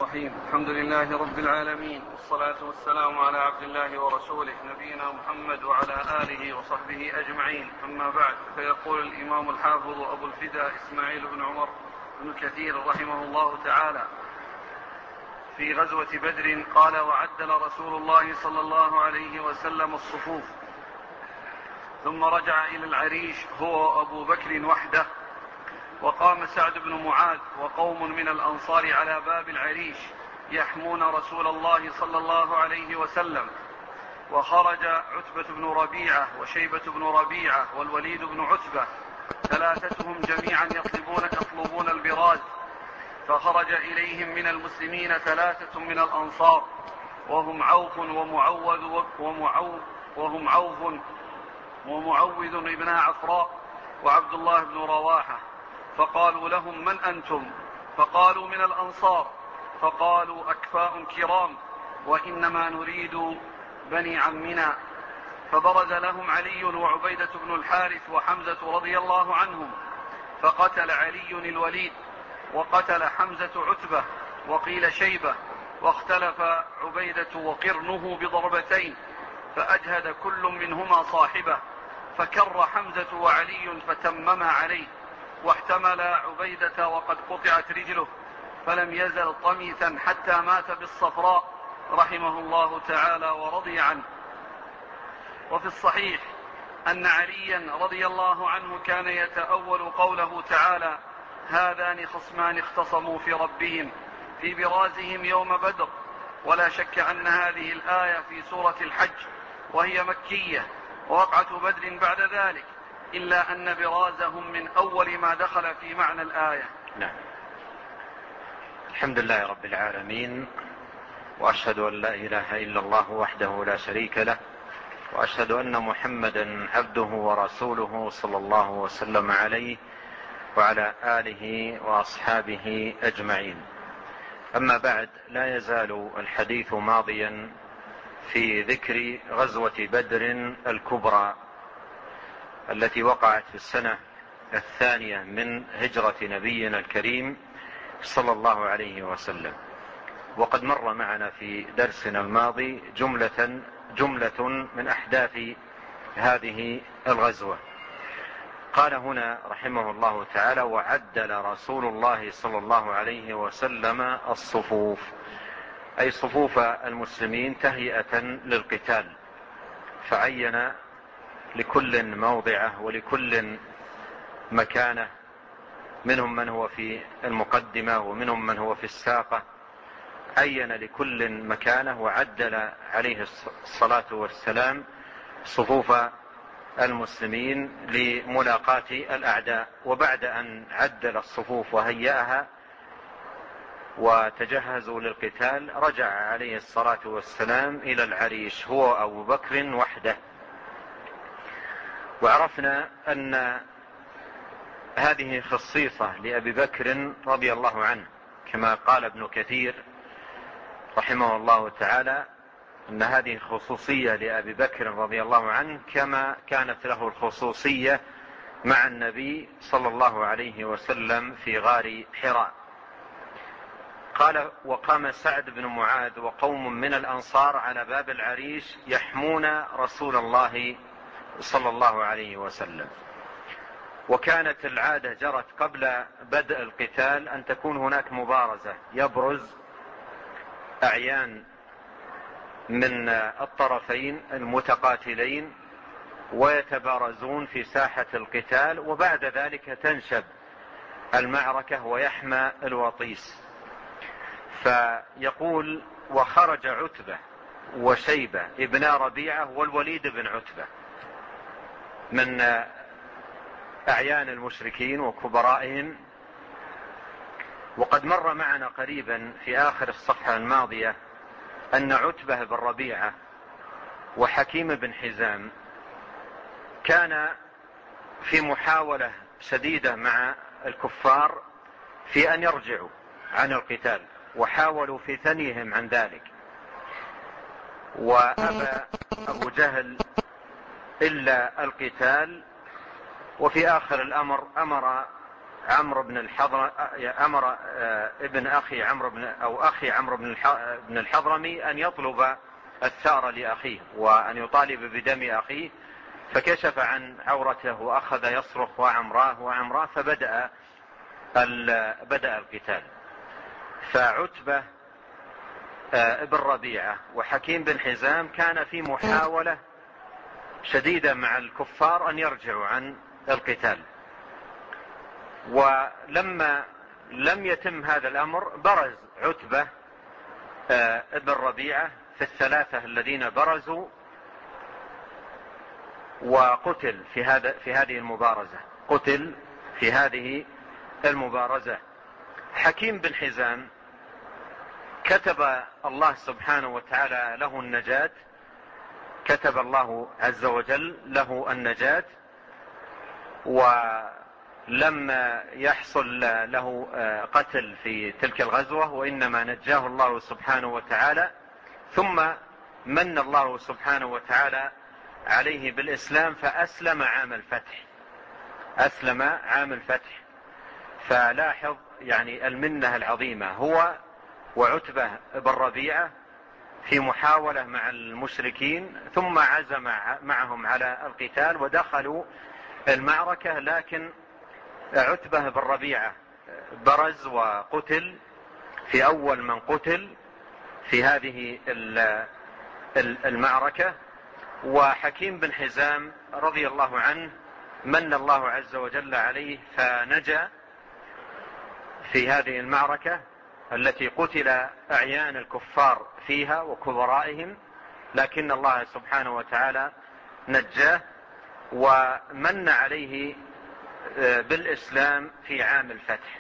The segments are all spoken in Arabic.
الرحيم. الحمد لله رب العالمين، والصلاة والسلام على عبد الله ورسوله نبينا محمد وعلى آله وصحبه أجمعين. أما بعد، فيقول الإمام الحافظ أبو الفداء إسماعيل بن عمر بن كثير رحمه الله تعالى في غزوة بدر قال: وعدل رسول الله صلى الله عليه وسلم الصفوف، ثم رجع إلى العريش هو وأبو بكر وحده، وقام سعد بن معاذ وقوم من الأنصار على باب العريش يحمون رسول الله صلى الله عليه وسلم، وخرج عتبة بن ربيعة وشيبة بن ربيعة والوليد بن عتبة ثلاثتهم جميعا يطلبون البراز، فخرج إليهم من المسلمين ثلاثة من الأنصار وهم عوف ومعوذ ابن عفراء وعبد الله بن رواحة، فقالوا لهم: من أنتم؟ فقالوا: من الأنصار. فقالوا: أكفاء كرام، وإنما نريد بني عمنا. فبرز لهم علي وعبيدة بن الحارث وحمزة رضي الله عنهم، فقتل علي الوليد، وقتل حمزة عتبة، وقيل شيبة، واختلف عبيدة وقرنه بضربتين، فأجهد كل منهما صاحبه، فكر حمزة وعلي فتمما عليه، واحتمل عبيدة وقد قطعت رجله، فلم يزل طميثا حتى مات بالصفراء رحمه الله تعالى ورضي عنه. وفي الصحيح أن عليا رضي الله عنه كان يتأول قوله تعالى: هذان خصمان اختصموا في ربهم في برازهم يوم بدر. ولا شك أن هذه الآية في سورة الحج، وهي مكية، ووقعة بدر بعد ذلك، إلا أن برازهم من أول ما دخل في معنى الآية. نعم. الحمد لله رب العالمين، وأشهد أن لا إله إلا الله وحده لا شريك له، وأشهد أن محمدا عبده ورسوله صلى الله وسلم عليه وعلى آله وأصحابه أجمعين. أما بعد، لا يزال الحديث ماضيا في ذكر غزوة بدر الكبرى التي وقعت في السنة 2 من هجرة نبينا الكريم صلى الله عليه وسلم. وقد مر معنا في درسنا الماضي جملة من أحداث هذه الغزوة. قال هنا رحمه الله تعالى: وعدل رسول الله صلى الله عليه وسلم الصفوف، أي صفوف المسلمين تهيئة للقتال، فعين لكل موضعه ولكل مكانه، منهم من هو في المقدمة ومنهم من هو في الساقة، عين لكل مكانه، وعدل عليه الصلاة والسلام صفوف المسلمين لملاقاة الأعداء. وبعد أن عدل الصفوف وهيأها وتجهزوا للقتال، رجع عليه الصلاة والسلام إلى العريش هو أبو بكر وحده. وعرفنا أن هذه خصيصة لأبي بكر رضي الله عنه، كما قال ابن كثير رحمه الله تعالى أن هذه خصوصية لأبي بكر رضي الله عنه كما كانت له الخصوصية مع النبي صلى الله عليه وسلم في غار حراء. قال: وقام سعد بن معاذ وقوم من الأنصار على باب العريش يحمون رسول الله صلى الله عليه وسلم. وكانت العادة جرت قبل بدء القتال أن تكون هناك مبارزة، يبرز أعيان من الطرفين المتقاتلين ويتبارزون في ساحة القتال، وبعد ذلك تنشب المعركة ويحمى الوطيس. فيقول: وخرج عتبة وشيبة ابن ربيعة والوليد بن عتبة من أعيان المشركين وكبرائهم. وقد مر معنا قريبا في آخر الصفحة الماضية أن عتبة بن ربيعة وحكيم بن حزام كان في محاولة شديدة مع الكفار في أن يرجعوا عن القتال، وحاولوا في ثنيهم عن ذلك، وأبى أبو جهل إلا القتال. وفي آخر الأمر أمر عمرو بن أمر ابن أخي عمرو بن الحضرمي أن يطلب الثأر لأخيه وأن يطالب بدم أخيه، فكشف عن عورته وأخذ يصرخ وعمراه فبدأ القتال. فعتبة ابن ربيعة وحكيم بن حزام كان في محاولة شديدة مع الكفار أن يرجعوا عن القتال، ولما لم يتم هذا الأمر برز عتبة ابن ربيعة في الثلاثة الذين برزوا وقتل في هذه المبارزة. حكيم بن حزام كتب الله سبحانه وتعالى له النجاة، كتب الله عز وجل له النجاة، ولم يحصل له قتل في تلك الغزوة، وإنما نجاه الله سبحانه وتعالى. ثم من الله سبحانه وتعالى عليه بالإسلام فأسلم عام الفتح. فلاحظ يعني المنة العظيمة، هو وعتبة بن ربيعة في محاولة مع المشركين، ثم عزم معهم على القتال ودخلوا المعركة، لكن عتبة بن ربيعة برز وقتل في أول من قتل في هذه المعركة. وحكيم بن حزام رضي الله عنه من الله عز وجل عليه فنجا في هذه المعركة التي قتل أعيان الكفار فيها وكبرائهم، لكن الله سبحانه وتعالى نجاه ومن عليه بالإسلام في عام الفتح.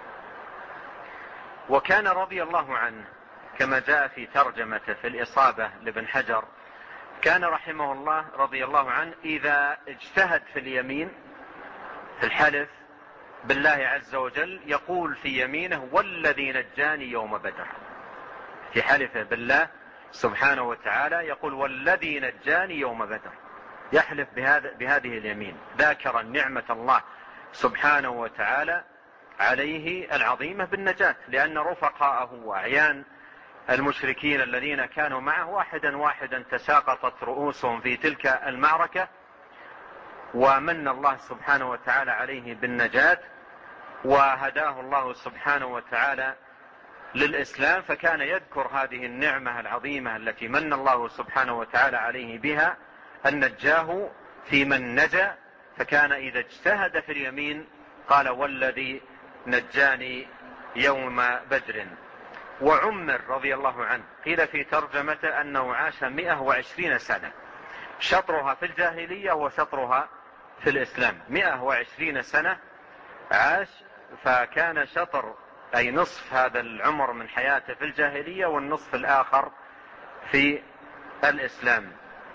وكان رضي الله عنه كما جاء في ترجمته في الإصابة لابن حجر، كان رحمه الله رضي الله عنه إذا اجتهد في اليمين في الحلف بالله عز وجل يقول في يمينه والذي نجاني يوم بدر، في حلفه بالله سبحانه وتعالى يقول والذي نجاني يوم بدر، يحلف بهذه اليمين ذاكرا نعمة الله سبحانه وتعالى عليه العظيمة بالنجاة، لأن رفقاءه وأعيان المشركين الذين كانوا معه واحدا تساقطت رؤوسهم في تلك المعركة، ومن الله سبحانه وتعالى عليه بالنجاة وهداه الله سبحانه وتعالى للإسلام. فكان يذكر هذه النعمة العظيمة التي من الله سبحانه وتعالى عليه بها أن نجاه في من نجا، فكان إذا اجتهد في اليمين قال والذي نجاني يوم بدر. وعمر رضي الله عنه قيل في ترجمته أنه عاش 120 سنة، شطرها في الجاهلية وشطرها في الإسلام. 120 سنة عاش، فكان شطر أي نصف هذا العمر من حياته في الجاهلية والنصف الآخر في الإسلام.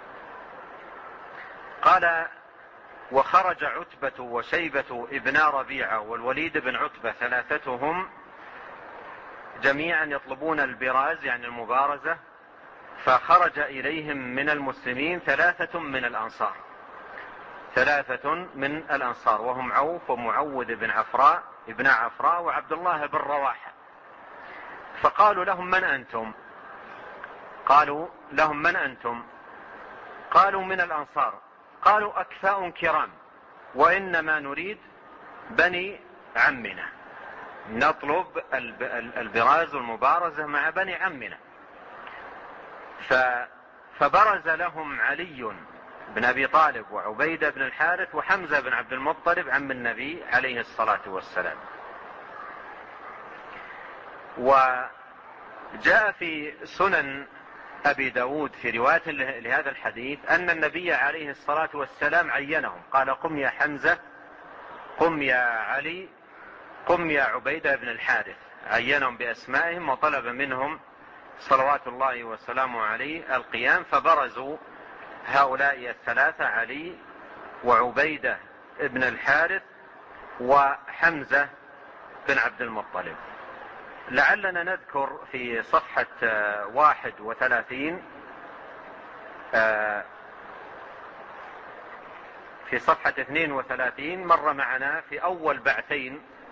قال وخرج عتبة وشيبة ابن ربيعة والوليد بن عتبة ثلاثتهم جميعا يطلبون البراز يعني المبارزة، فخرج إليهم من المسلمين ثلاثة من الأنصار وهم عوف ومعوذ بن عفراء وعبد الله بن رواحة. فقالوا لهم من أنتم؟ قالوا من الأنصار. قالوا أكفاء كرام وإنما نريد بني عمنا، نطلب البراز والمبارزة مع بني عمنا. فبرز لهم علي بن أبي طالب وعبيدة بن الحارث وحمزة بن عبد المطلب عم النبي عليه الصلاة والسلام. وجاء في سنن أبي داود في رواية لهذا الحديث أن النبي عليه الصلاة والسلام عينهم، قال قم يا حمزة، قم يا علي، قم يا عبيدة بن الحارث، عينهم بأسمائهم وطلب منهم صلوات الله وسلامه عليه القيام. فبرزوا هؤلاء الثلاثة علي وعبيدة بن الحارث وحمزة بن عبد المطلب. لعلنا نذكر في صفحة 31 في صفحة 32 مر معنا في أول بعثين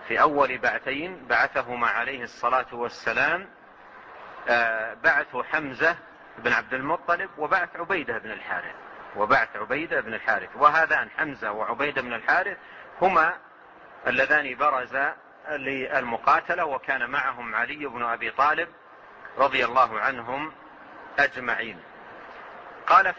في أول بعثين بعثهما عليه الصلاة والسلام، بعث حمزة بن عبد المطلب وبعث عبيدة بن الحارث. وهذان حمزة وعبيدة بن الحارث هما اللذان برزا للمقاتلة، وكان معهم علي بن أبي طالب رضي الله عنهم أجمعين. قال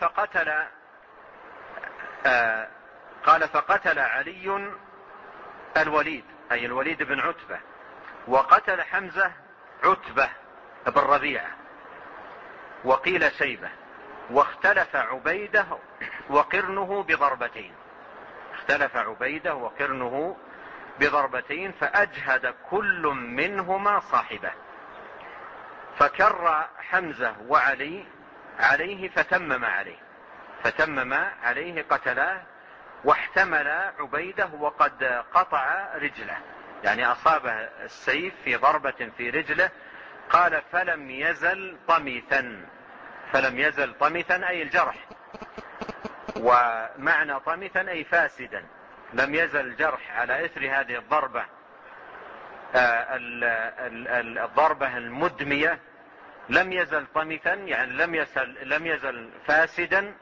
فقتل علي الوليد، أي الوليد بن عتبة، وقتل حمزة عتبة بن ربيعة، وقيل شيبة، واختلف عبيدة وقرنه بضربتين، فأجهد كل منهما صاحبه، فكر حمزة وعلي عليه فتمم عليه قتلاه، واحتمل عبيدة وقد قطع رجله، يعني أصابه السيف في ضربة في رجله. قال فلم يزل طمثا أي الجرح، ومعنى طمثا أي فاسدا، لم يزل الجرح على إثر هذه الضربة الضربة المدمية، لم يزل طمثا يعني لم يزل فاسدا.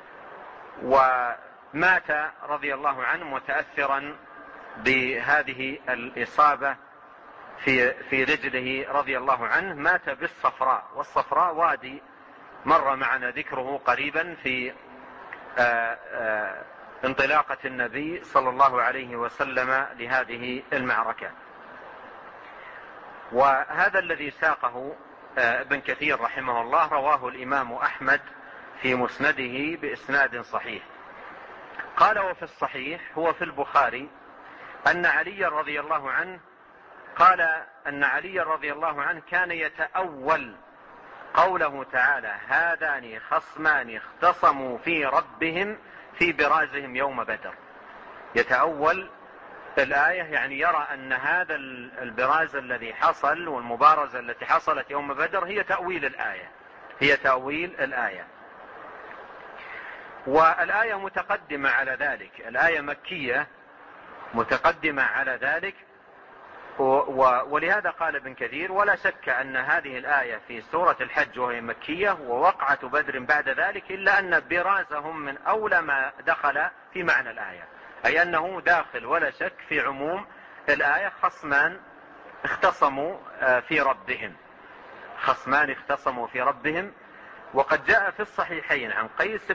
ومات رضي الله عنه متأثرا بهذه الإصابة في رجله رضي الله عنه. مات بالصفراء، والصفراء وادي مر معنا ذكره قريبا في انطلاقة النبي صلى الله عليه وسلم لهذه المعركة. وهذا الذي ساقه ابن كثير رحمه الله رواه الإمام أحمد في مسنده بإسناد صحيح. قال وفي الصحيح هو في البخاري أن علي رضي الله عنه كان يتأول قوله تعالى هذان خصمان اختصموا في ربهم في برازهم يوم بدر. يتأول الآية، يعني يرى أن هذا البراز الذي حصل والمبارزة التي حصلت يوم بدر هي تأويل الآية. والآية متقدمة على ذلك، الآية مكية متقدمة على ذلك. ولهذا قال ابن كثير ولا شك أن هذه الآية في سورة الحج وهي مكية، ووقعة بدر بعد ذلك، إلا أن برازهم من أولى ما دخل في معنى الآية، أي أنه داخل ولا شك في عموم الآية. خصمان اختصموا في ربهم. وقد جاء في الصحيحين عن قيس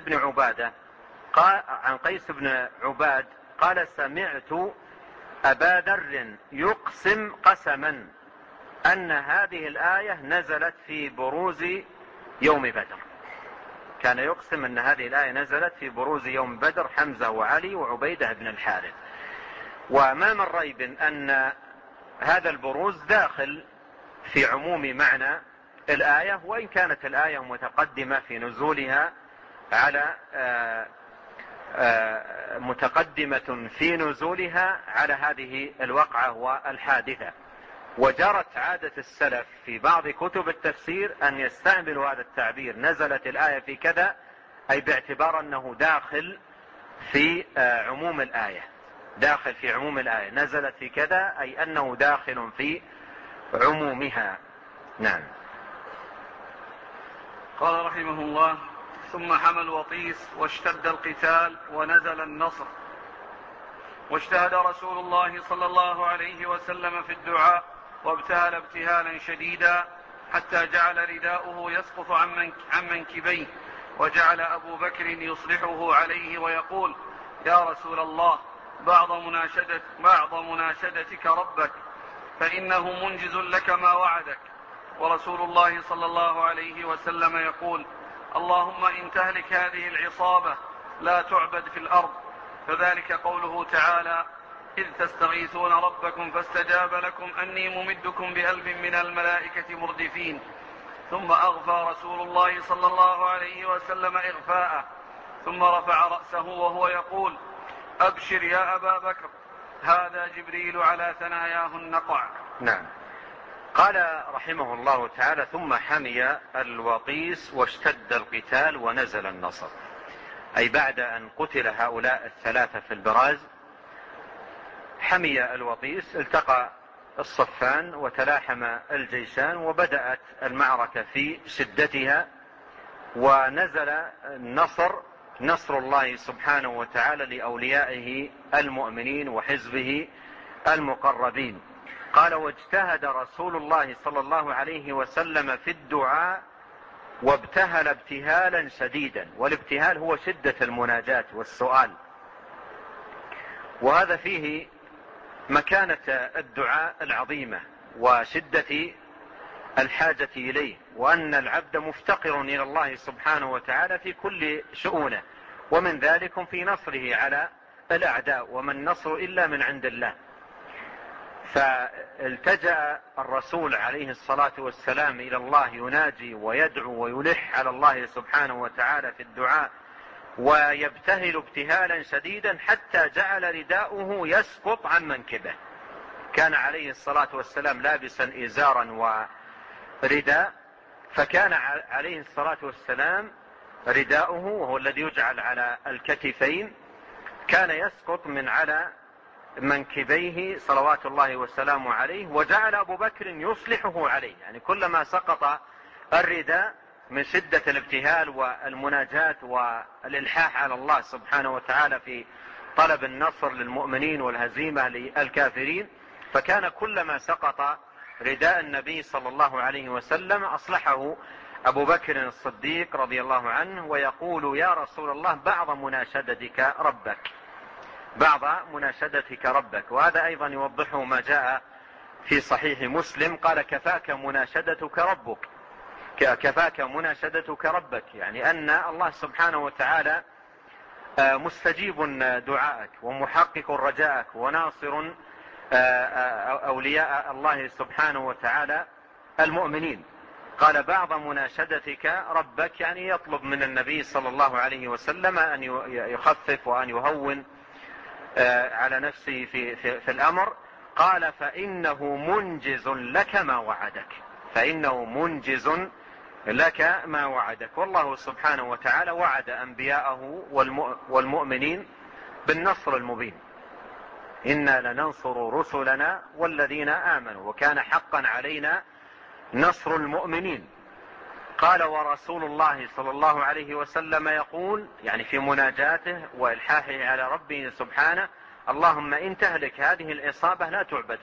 بن عباد قال سمعت أبا ذر يقسم قسما أن هذه الآية نزلت في بروز يوم بدر. كان يقسم أن هذه الآية نزلت في بروز يوم بدر، حمزة وعلي وعبيدة بن الحارث. وما من ريب أن هذا البروز داخل في عموم معنى الآية، وإن كانت الآية متقدمة في نزولها على هذه الوقعة والحادثة. وجرت عادة السلف في بعض كتب التفسير أن يستعملوا هذا التعبير نزلت الآية في كذا، أي باعتبار أنه داخل في عموم الآية، نزلت في كذا أي أنه داخل في عمومها. نعم. قال رحمه الله ثم حمى الوطيس واشتد القتال ونزل النصر، واجتهد رسول الله صلى الله عليه وسلم في الدعاء وابتهل ابتهالا شديدا حتى جعل رداؤه يسقط عن منكبيه، وجعل أبو بكر يصلحه عليه ويقول يا رسول الله بعض مناشدتك ربك فإنه منجز لك ما وعدك. ورسول الله صلى الله عليه وسلم يقول اللهم إن تهلك هذه العصابة لا تعبد في الأرض. فذلك قوله تعالى إذ تستغيثون ربكم فاستجاب لكم أني ممدكم ب1000 من الملائكة مردفين. ثم أغفى رسول الله صلى الله عليه وسلم إغفاءه، ثم رفع رأسه وهو يقول أبشر يا أبا بكر هذا جبريل على ثناياه النقع. نعم. قال رحمه الله تعالى ثم حمي الوطيس واشتد القتال ونزل النصر، أي بعد أن قتل هؤلاء الثلاثة في البراز حمي الوطيس التقى الصفان وتلاحم الجيشان، وبدأت المعركة في شدتها، ونزل نصر الله سبحانه وتعالى لأوليائه المؤمنين وحزبه المقربين. قال: واجتهد رسول الله صلى الله عليه وسلم في الدعاء وابتهل ابتهالا شديدا. والابتهال هو شدة المناجاة والسؤال، وهذا فيه مكانة الدعاء العظيمة وشدة الحاجة إليه، وأن العبد مفتقر إلى الله سبحانه وتعالى في كل شؤونه، ومن ذلك في نصره على الأعداء، وما النصر إلا من عند الله. فالتجأ الرسول عليه الصلاة والسلام إلى الله يناجي ويدعو ويلح على الله سبحانه وتعالى في الدعاء، ويبتهل ابتهالا شديدا حتى جعل رداؤه يسقط عن منكبه. كان عليه الصلاة والسلام لابسا إزارا ورداء، فكان عليه الصلاة والسلام رداؤه، وهو الذي يجعل على الكتفين، كان يسقط من على منكبيه صلوات الله وسلامه عليه، وجعل أبو بكر يصلحه عليه. يعني كلما سقط الرداء من شدة الابتهال والمناجاة والإلحاح على الله سبحانه وتعالى في طلب النصر للمؤمنين والهزيمة للكافرين، فكان كلما سقط رداء النبي صلى الله عليه وسلم أصلحه أبو بكر الصديق رضي الله عنه، ويقول: يا رسول الله، بعض مناشدتك ربك. وهذا أيضا يوضحه ما جاء في صحيح مسلم، قال: كفاك مناشدتك ربك، يعني أن الله سبحانه وتعالى مستجيب دعائك ومحقق رجائك وناصر أولياء الله سبحانه وتعالى المؤمنين. قال: بعض مناشدتك ربك، يعني يطلب من النبي صلى الله عليه وسلم أن يخفف وأن يهون على نفسه في الأمر. قال: فإنه منجز لك ما وعدك. والله سبحانه وتعالى وعد أنبياءه والمؤمنين بالنصر المبين: إنا لننصر رسلنا والذين آمنوا وكان حقا علينا نصر المؤمنين. قال: ورسول الله صلى الله عليه وسلم يقول، يعني في مناجاته وإلحاحه على ربه سبحانه: اللهم إن تهلك هذه العصابة لا تعبد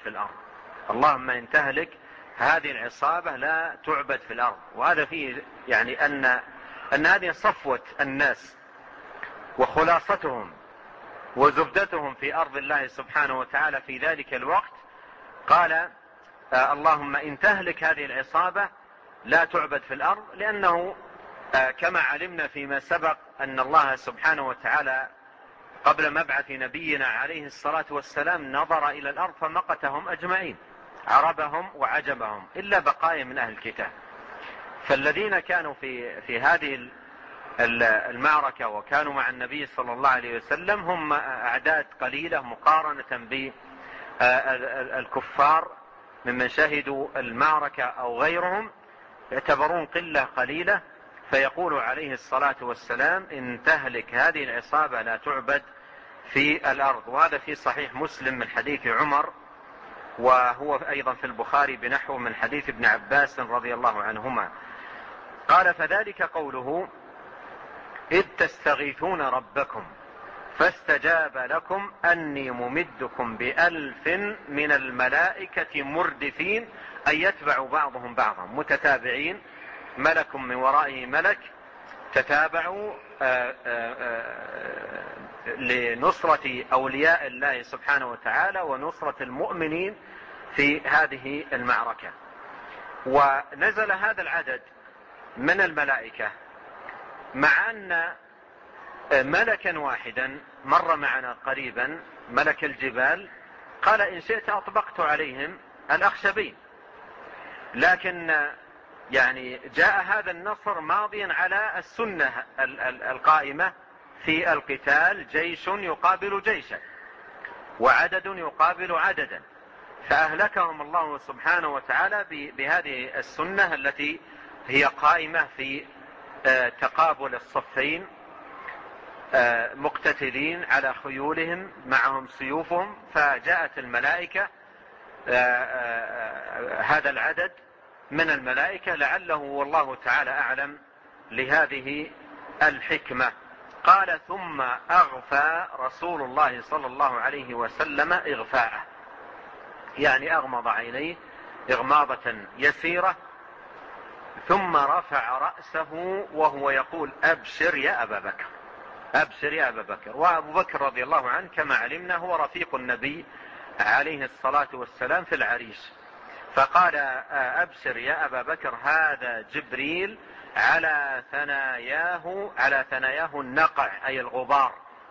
في الأرض. وهذا فيه يعني أن هذه صفوة الناس وخلاصتهم وزبدتهم في أرض الله سبحانه وتعالى في ذلك الوقت. قال: اللهم إن تهلك هذه العصابة لا تعبد في الأرض، لأنه كما علمنا فيما سبق أن الله سبحانه وتعالى قبل مبعث نبينا عليه الصلاة والسلام نظر إلى الأرض فمقتهم أجمعين، عربهم وعجمهم، إلا بقايا من أهل الكتاب. فالذين كانوا في هذه المعركة وكانوا مع النبي صلى الله عليه وسلم هم أعداد قليلة مقارنة بالكفار ممن شهدوا المعركة أو غيرهم، يعتبرون قلة قليلة. فيقول عليه الصلاة والسلام: إن تهلك هذه العصابة لا تعبد في الأرض. وهذا في صحيح مسلم من حديث عمر، وهو أيضا في البخاري بنحو من حديث ابن عباس رضي الله عنهما. قال: فذلك قوله: إذ تستغيثون ربكم فاستجاب لكم أني ممدكم ب1000 من الملائكة مردفين، أن يتبع بعضهم بعضا متتابعين، ملك من ورائه ملك، تتابعوا لنصرة أولياء الله سبحانه وتعالى ونصرة المؤمنين في هذه المعركة. ونزل هذا العدد من الملائكة، مع أن ملكا واحدا مر معنا قريبا، ملك الجبال، قال: إن شئت أطبقت عليهم الأخشبين. لكن يعني جاء هذا النصر ماضيا على السنة القائمة في القتال: جيش يقابل جيشا وعدد يقابل عددا، فأهلكهم الله سبحانه وتعالى بهذه السنة التي هي قائمة في تقابل الصفين مقتتلين على خيولهم معهم سيوفهم، فجاءت الملائكة هذا العدد من الملائكة لعله والله تعالى أعلم لهذه الحكمة. قال ثم أغفى رسول الله صلى الله عليه وسلم إغفاءه، يعني أغمض عينيه إغماضة يسيرة، ثم رفع رأسه وهو يقول أبشر يا أبا بكر، أبشر يا أبا بكر. وأبو بكر رضي الله عنه كما علمنا هو رفيق النبي عليه الصلاة والسلام في العريش، فقال أبشر يا أبا بكر هذا جبريل على ثناياه النقع أي الغبار،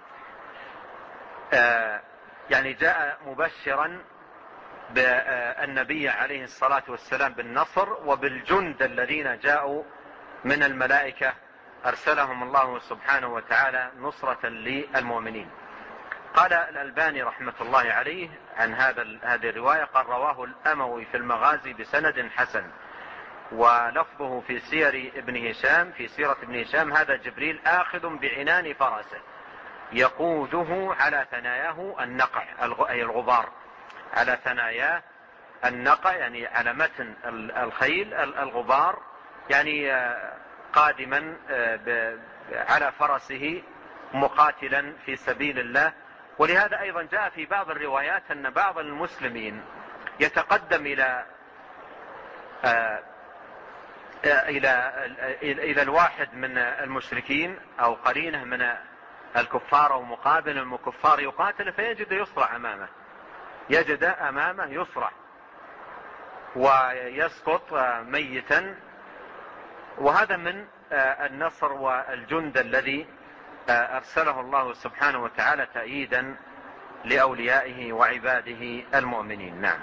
يعني جاء مبشرا بالنبي عليه الصلاة والسلام بالنصر وبالجند الذين جاءوا من الملائكة أرسلهم الله سبحانه وتعالى نصرة للمؤمنين. قال الألباني رحمة الله عليه عن هذه الرواية قال رواه الأموي في المغازي بسند حسن، ولفظه في سيرة ابن هشام هذا جبريل آخذ بعنان فرسه يقوده على ثناياه النقع أي الغبار، على ثناياه النقع يعني على متن الخيل الغبار، يعني قادما على فرسه مقاتلا في سبيل الله. ولهذا أيضا جاء في بعض الروايات أن بعض المسلمين يتقدم إلى الواحد من المشركين أو قرينه من الكفار أو مقابل الكفار يقاتل فيجد يصرع أمامه، يجد أمامه يصرع ويسقط ميتا، وهذا من النصر والجند الذي أرسله الله سبحانه وتعالى تأييدا لأوليائه وعباده المؤمنين. نعم.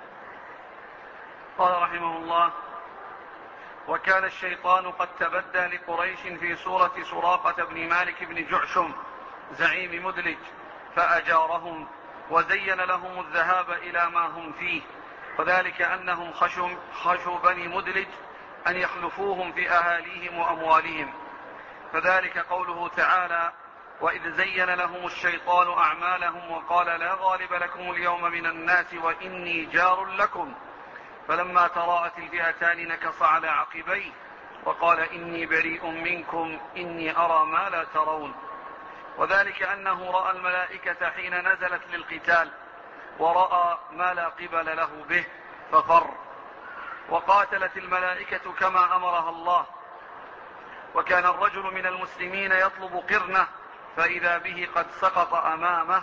قال رحمه الله: وكان الشيطان قد تبدى لقريش في صورة سراقة بن مالك بن جعشم زعيم مدلج فأجارهم وزين لهم الذهاب إلى ما هم فيه، وذلك أنهم خشوا بني مدلج أن يخلفوهم في أهاليهم وأموالهم، فذلك قوله تعالى: وإذ زين لهم الشيطان أعمالهم وقال لا غالب لكم اليوم من الناس وإني جار لكم، فلما تراءت الفئتان نكص على عقبيه وقال إني بريء منكم إني أرى ما لا ترون، وذلك أنه رأى الملائكة حين نزلت للقتال ورأى ما لا قبل له به ففر، وقاتلت الملائكة كما أمرها الله. وكان الرجل من المسلمين يطلب قرنه فإذا به قد سقط أمامه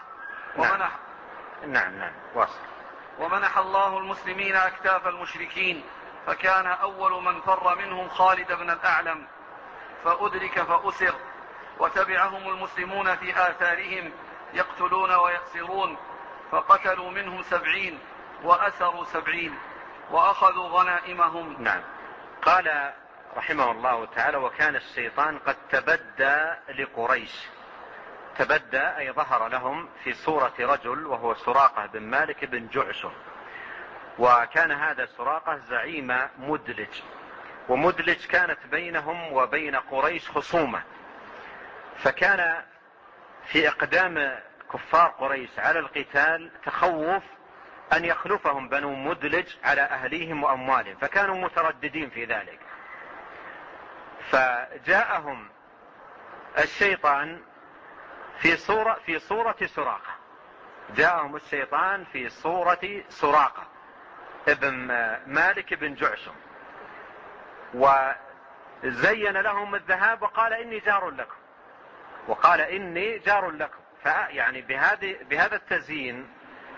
ومنح الله المسلمين أكتاف المشركين، فكان أول من فر منهم خالد بن الأعلم فأدرك فأسر، وتبعهم المسلمون في آثارهم يقتلون ويأسرون، فقتلوا منهم 70 وأسروا 70 وأخذوا غنائمهم. نعم. قال رحمه الله تعالى: وكان الشيطان قد تبدى لقريش. تبدى أي ظهر لهم في صورة رجل وهو سراقة بن مالك بن جعشم، وكان هذا سراقة زعيم مدلج، ومدلج كانت بينهم وبين قريش خصومة، فكان في إقدام كفار قريش على القتال تخوف أن يخلفهم بنو مدلج على أهليهم وأموالهم، فكانوا مترددين في ذلك، فجاءهم الشيطان في صورة سراقة. جاءهم الشيطان في صورة سراقة ابن مالك بن جعشم وزين لهم الذهاب وقال إني جار لكم. فيعني بهذا التزيين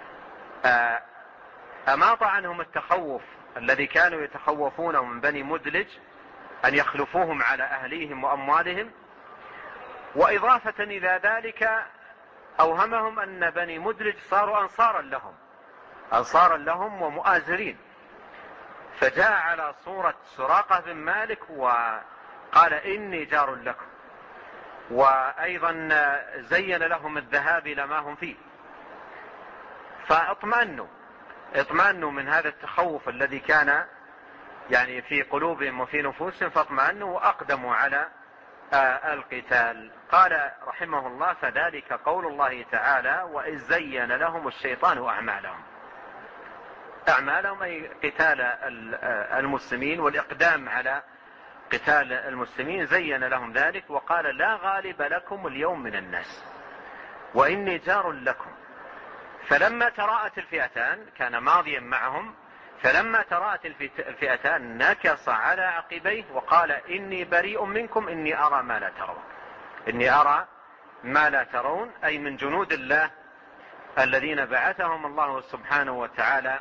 أماط عنهم التخوف الذي كانوا يتخوفونه من بني مدلج أن يخلفوهم على أهليهم وأموالهم، وإضافة إلى ذلك أوهمهم أن بني مدلج صاروا أنصارا لهم ومؤازرين، فجاء على صورة سراقة بن مالك وقال إني جار لكم، وأيضا زين لهم الذهاب إلى ما هم فيه، فاطمأنوا من هذا التخوف الذي كان يعني في قلوبهم وفي نفوسهم، فاطمأنوا وأقدموا على القتال. قال رحمه الله: فذلك قول الله تعالى: وإذ زين لهم الشيطان أعمالهم أي قتال المسلمين والإقدام على قتال المسلمين، زين لهم ذلك وقال: لا غالب لكم اليوم من الناس وإني جار لكم. فلما تراءت الفئتان، كان ماضيا معهم، فلما تراءت الفئتان نكص على عقبيه وقال: إني بريء منكم إني أرى ما لا ترون. إني أرى ما لا ترون أي من جنود الله الذين بعثهم الله سبحانه وتعالى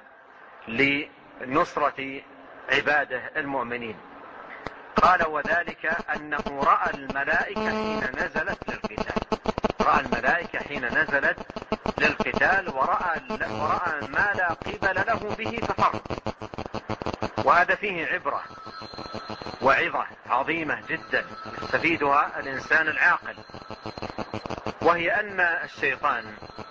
لنصرة عباده المؤمنين. قال: وذلك أنه رأى الملائكة حين نزلت للقتال. رأى الملائكة حين نزلت للقتال ورأى ما لا قبل له به ففر. وهذا فيه عبرة وعظة عظيمة جدا يستفيدها الإنسان العاقل، وهي أن الشيطان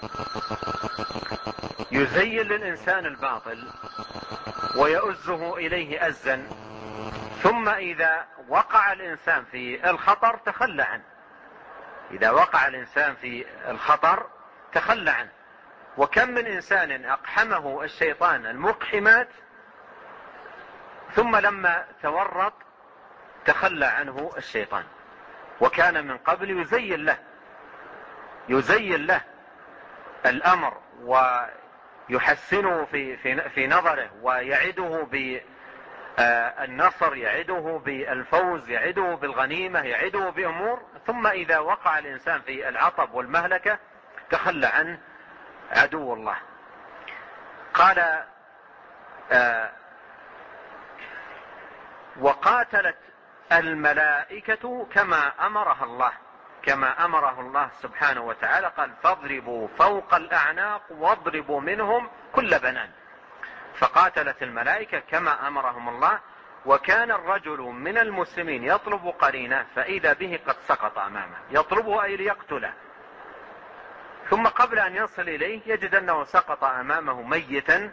يزين للإنسان الباطل ويؤزه إليه أزا، ثم إذا وقع الإنسان في الخطر تخلى عنه. إذا وقع الإنسان في الخطر تخلى عنه. وكم من إنسان أقحمه الشيطان المقحمات ثم لما تورط تخلى عنه الشيطان، وكان من قبل يزين له الأمر ويحسنه في نظره ويعده بالنصر، يعده بالفوز، يعده بالغنيمة، يعده بأمور، ثم إذا وقع الإنسان في العطب والمهلكة تخلى عنه عدو الله. قال: وقاتلت الملائكة كما أمره الله سبحانه وتعالى. قال: فاضربوا فوق الأعناق واضربوا منهم كل بنان. فقاتلت الملائكة كما أمرهم الله. وكان الرجل من المسلمين يطلب قرينه فإذا به قد سقط أمامه، يطلبه أي ليقتله، ثم قبل أن يصل إليه يجد أنه سقط أمامه ميتا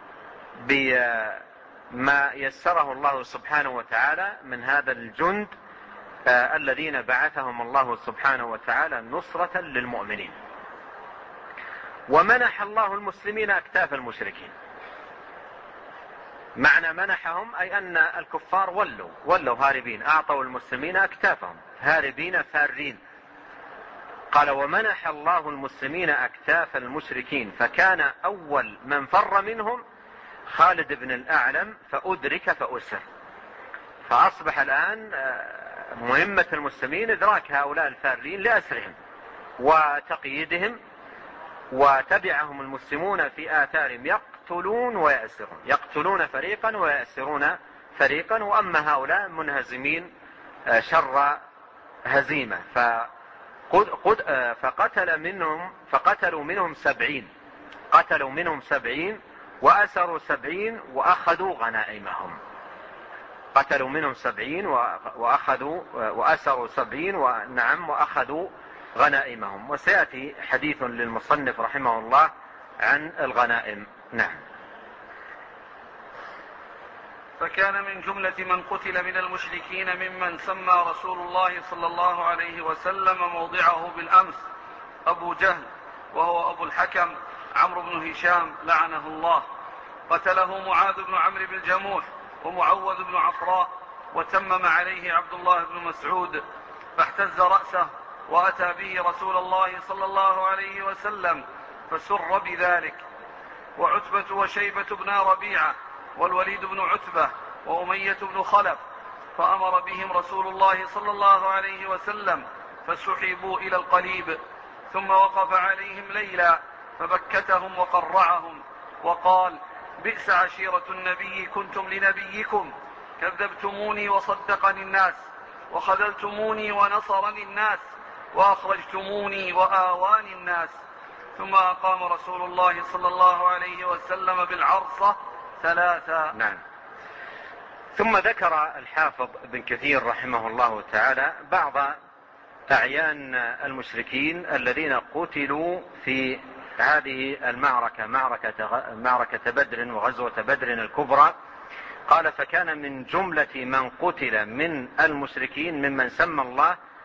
بما يسره الله سبحانه وتعالى من هذا الجند الذين بعثهم الله سبحانه وتعالى نصرة للمؤمنين. ومنح الله المسلمين أكتاف المشركين. معنى منحهم أي أن الكفار ولوا هاربين، أعطوا المسلمين أكتافهم هاربين فارين. قال: ومنح الله المسلمين أكتاف المشركين، فكان أول من فر منهم خالد بن الأعلم فأدرك فأسر. فأصبح الآن مهمة المسلمين إدراك هؤلاء الفارين لأسرهم وتقييدهم، وتبعهم المسلمون في آثارهم يقتلون ويأسرون، يقتلون فريقا ويأسرون فريقا. وأما هؤلاء منهزمين شر هزيمة، فقتلوا منهم 70، قتلوا منهم 70 وأسروا 70 وأخذوا غنائمهم. قتلوا منهم 70 وأسروا 70 وأخذوا غنائمهم. وسيأتي حديث للمصنف رحمه الله عن الغنائم. نعم. فكان من جملة من قتل من المشركين ممن سمى رسول الله صلى الله عليه وسلم موضعه بالأمس أبو جهل، وهو أبو الحكم عمرو بن هشام لعنه الله. قتله معاذ بن عمرو بن الجموح ومعوذ بن عفراء، وتمم عليه عبد الله بن مسعود، فاحتز رأسه وأتى به رسول الله صلى الله عليه وسلم فسر بذلك. وعتبة وشيبة بن ربيعة والوليد بن عتبة وأمية بن خلف، فأمر بهم رسول الله صلى الله عليه وسلم فسحبوا إلى القليب، ثم وقف عليهم ليلا فبكتهم وقرعهم وقال: بئس عشيرة النبي كنتم لنبيكم، كذبتموني وصدقني الناس، وخذلتموني ونصرني الناس، وأخرجتموني وآواني الناس. ثم أقام رسول الله صلى الله عليه وسلم بالعرصة 3. نعم. ثم ذكر الحافظ ابن كثير رحمه الله تعالى بعض أعيان المشركين الذين قتلوا في هذه المعركة، معركة بدر وغزوة بدر الكبرى. قال: فكان من جملة من قتل من المشركين ممن سمى الله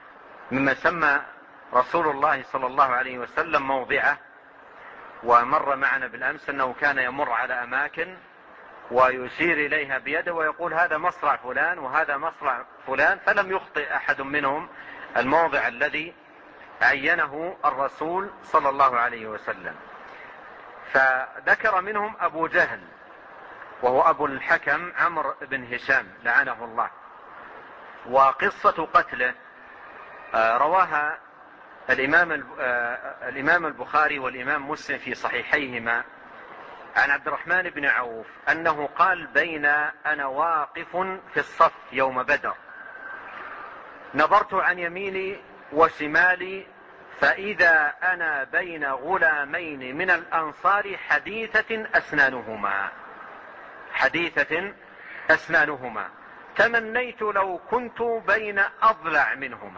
مما سمى رسول الله صلى الله عليه وسلم موضعه. ومر معنا بالأمس أنه كان يمر على أماكن ويشير إليها بيده ويقول هذا مصرع فلان وهذا مصرع فلان، فلم يخطئ أحد منهم الموضع الذي عينه الرسول صلى الله عليه وسلم. فذكر منهم أبو جهل وهو أبو الحكم عمرو بن هشام لعنه الله. وقصة قتله رواها الإمام البخاري والإمام مسلم في صحيحيهما عن عبد الرحمن بن عوف أنه قال: بين أنا واقف في الصف يوم بدر نظرت عن يميني وشمالي فإذا أنا بين غلامين من الأنصار حديثة أسنانهما تمنيت لو كنت بين أضلع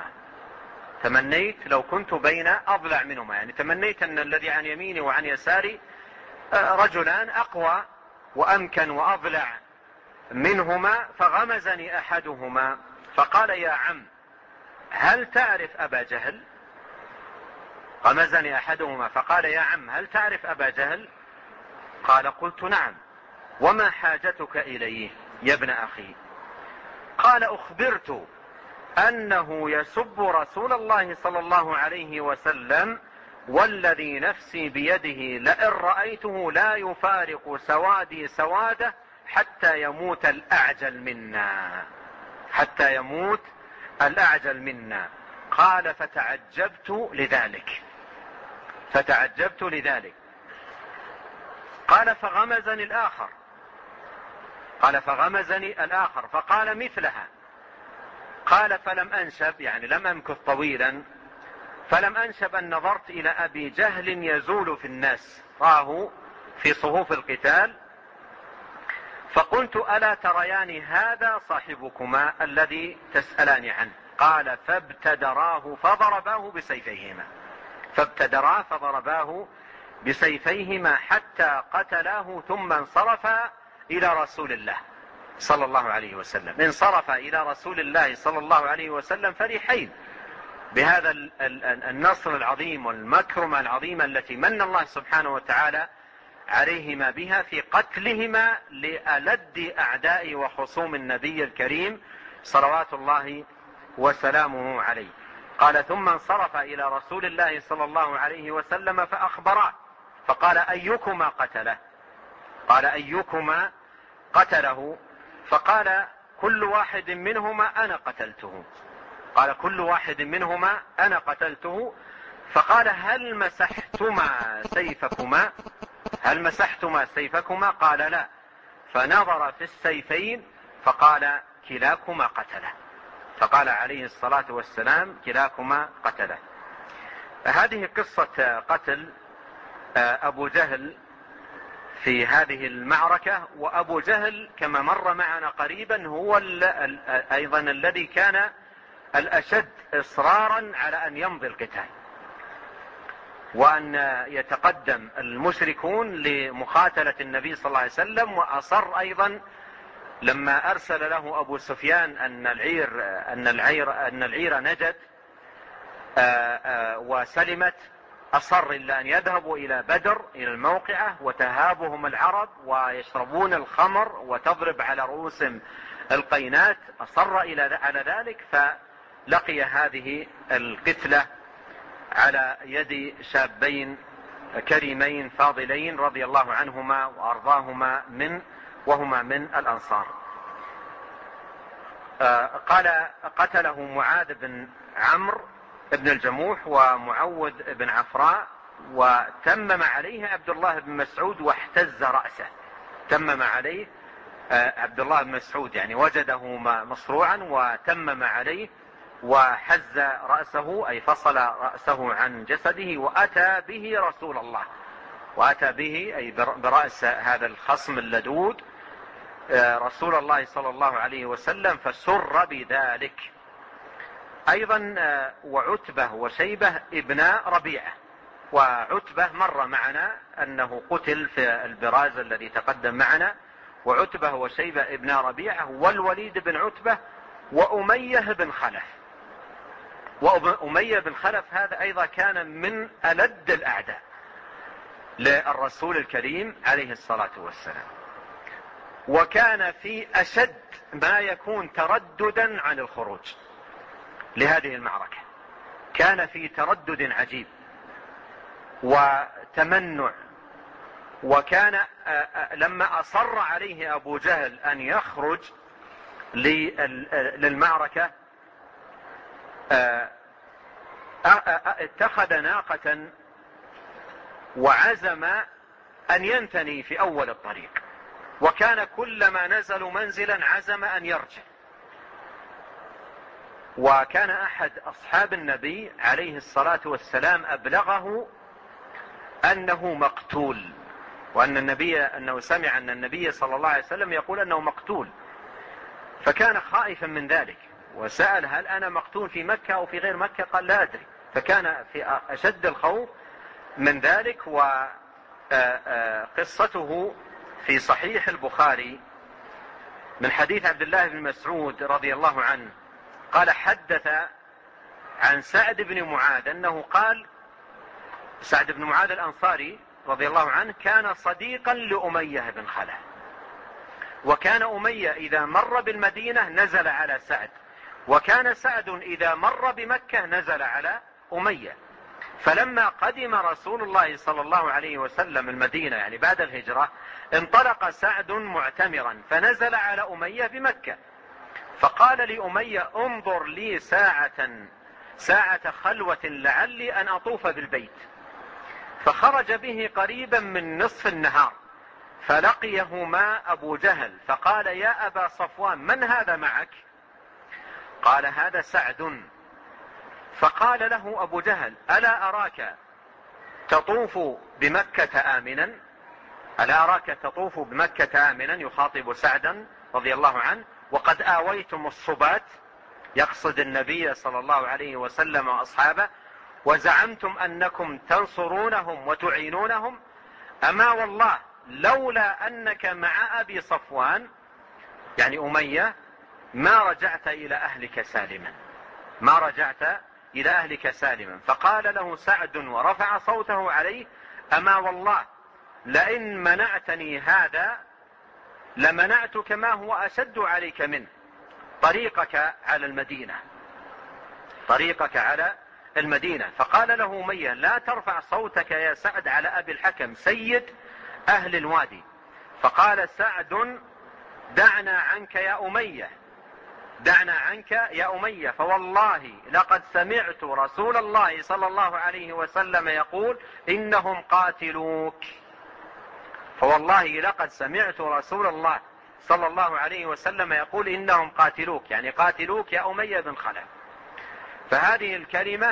منهما، يعني تمنيت أن الذي عن يميني وعن يساري رجلان أقوى وأمكن وأضلع منهما. فغمزني أحدهما فقال: يا عم هل تعرف أبا جهل؟ غمزني أحدهما فقال: يا عم هل تعرف أبا جهل؟ قال: قلت: نعم. وما حاجتك إليه يا ابن أخي؟ قال: أخبرت أنه يسب رسول الله صلى الله عليه وسلم والذي نفسي بيده لئن رأيته لا يفارق سوادي سواده حتى يموت الأعجل منا. قال: فتعجبت لذلك. قال: فغمزني الآخر فقال مثلها. قال: فلم أنشب، يعني لم أمكث طويلا، فلم أنشب أن نظرت إلى أبي جهل يزول في الناس، راه في صفوف القتال، فقلت: ألا تريان هذا صاحبكما الذي تسألان عنه؟ قال: فابتدراه فضرباه حتى قتلاه ثم انصرفا إلى رسول الله صلى الله عليه وسلم فرحين بهذا النصر العظيم والمكرمة العظيمة التي من الله سبحانه وتعالى عليهما بها في قتلهما لألد أعداء وخصوم النبي الكريم صلوات الله وسلامه عليه. قال: ثم انصرف إلى رسول الله صلى الله عليه وسلم فأخبره فقال: أيكما قتله؟ فقال: كل واحد منهما أنا قتلته. فقال: هل مسحتما سيفكما؟ قال: لا. فنظر في السيفين فقال: كلاكما قتله. فقال عليه الصلاة والسلام: كلاكما قتله. هذه قصة قتل أبو جهل في هذه المعركة. وأبو جهل كما مر معنا قريبا هو أيضا الذي كان الأشد إصرارا على أن يمضي القتال وأن يتقدم المشركون لمقاتلة النبي صلى الله عليه وسلم. وأصر أيضا لما أرسل له أبو سفيان أن العير نجت وسلمت، أصر إلا أن يذهبوا إلى بدر إلى الموقعة وتهابهم العرب ويشربون الخمر وتضرب على رؤوسهم القينات، أصر على ذلك، فلقي هذه القتلة على يد شابين كريمين فاضلين رضي الله عنهما وأرضاهما وهما من الأنصار. قال: قتله معاذ بن عمرو بن الجموح ومعوذ بن عفراء، وتمم عليه عبد الله بن مسعود واحتز رأسه. تمم عليه عبد الله بن مسعود، يعني وجده مصروعا وتمم عليه وحز رأسه، أي فصل رأسه عن جسده، وأتى به رسول الله، وأتى به أي برأس هذا الخصم اللدود رسول الله صلى الله عليه وسلم، فسر بذلك. أيضا وعتبة وشيبة ابن ربيعة، وعتبة مر معنا أنه قتل في البراز الذي تقدم معنا، وعتبة وشيبة ابن ربيعة والوليد بن عتبة وأمية بن خلف. وأمية بن خلف هذا أيضا كان من ألد الأعداء للرسول الكريم عليه الصلاة والسلام، وكان في أشد ما يكون ترددا عن الخروج لهذه المعركة، كان في تردد عجيب وتمنع. وكان لما أصر عليه أبو جهل أن يخرج للمعركة اتخذ ناقة وعزم أن ينثني في أول الطريق، وكان كلما نزلوا منزلا عزم أن يرجع. وكان أحد أصحاب النبي عليه الصلاة والسلام أبلغه أنه مقتول، أنه سمع أن النبي صلى الله عليه وسلم يقول أنه مقتول، فكان خائفا من ذلك وسأل هل أنا مقتول في مكة أو في غير مكة؟ قال لا أدري، فكان في أشد الخوف من ذلك. وقصته في صحيح البخاري من حديث عبد الله بن مسعود رضي الله عنه قال حدث عن سعد بن معاذ أنه قال، سعد بن معاذ الأنصاري رضي الله عنه كان صديقا لأمية بن خلف، وكان أمية إذا مر بالمدينة نزل على سعد، وكان سعد إذا مر بمكة نزل على أمية. فلما قدم رسول الله صلى الله عليه وسلم المدينة يعني بعد الهجرة، انطلق سعد معتمرا فنزل على أمية بمكة، فقال لأمية انظر لي ساعة خلوة لعلي أن أطوف بالبيت. فخرج به قريبا من نصف النهار فلقيهما أبو جهل فقال يا أبا صفوان من هذا معك؟ قال هذا سعد. فقال له أبو جهل ألا أراك تطوف بمكة آمنا؟ ألا أراك تطوف بمكة آمنا؟ يخاطب سعدا رضي الله عنه، وقد آويتم الصبات، يقصد النبي صلى الله عليه وسلم وأصحابه، وزعمتم أنكم تنصرونهم وتعينونهم، أما والله لولا أنك مع أبي صفوان يعني أمية ما رجعت إلى أهلك سالما، ما رجعت إلى أهلك سالما. فقال له سعد ورفع صوته عليه أما والله لئن منعتني هذا لمنعتك ما هو أشد عليك منه، طريقك على المدينة، طريقك على المدينة. فقال له أمية لا ترفع صوتك يا سعد على أبي الحكم سيد أهل الوادي. فقال سعد دعنا عنك يا أمية، دعنا عنك يا أمية، فوالله لقد سمعت رسول الله صلى الله عليه وسلم يقول إنهم قاتلوك، فوالله لقد سمعت رسول الله صلى الله عليه وسلم يقول إنهم قاتلوك، يعني قاتلوك يا أمية بن خلف. فهذه الكلمة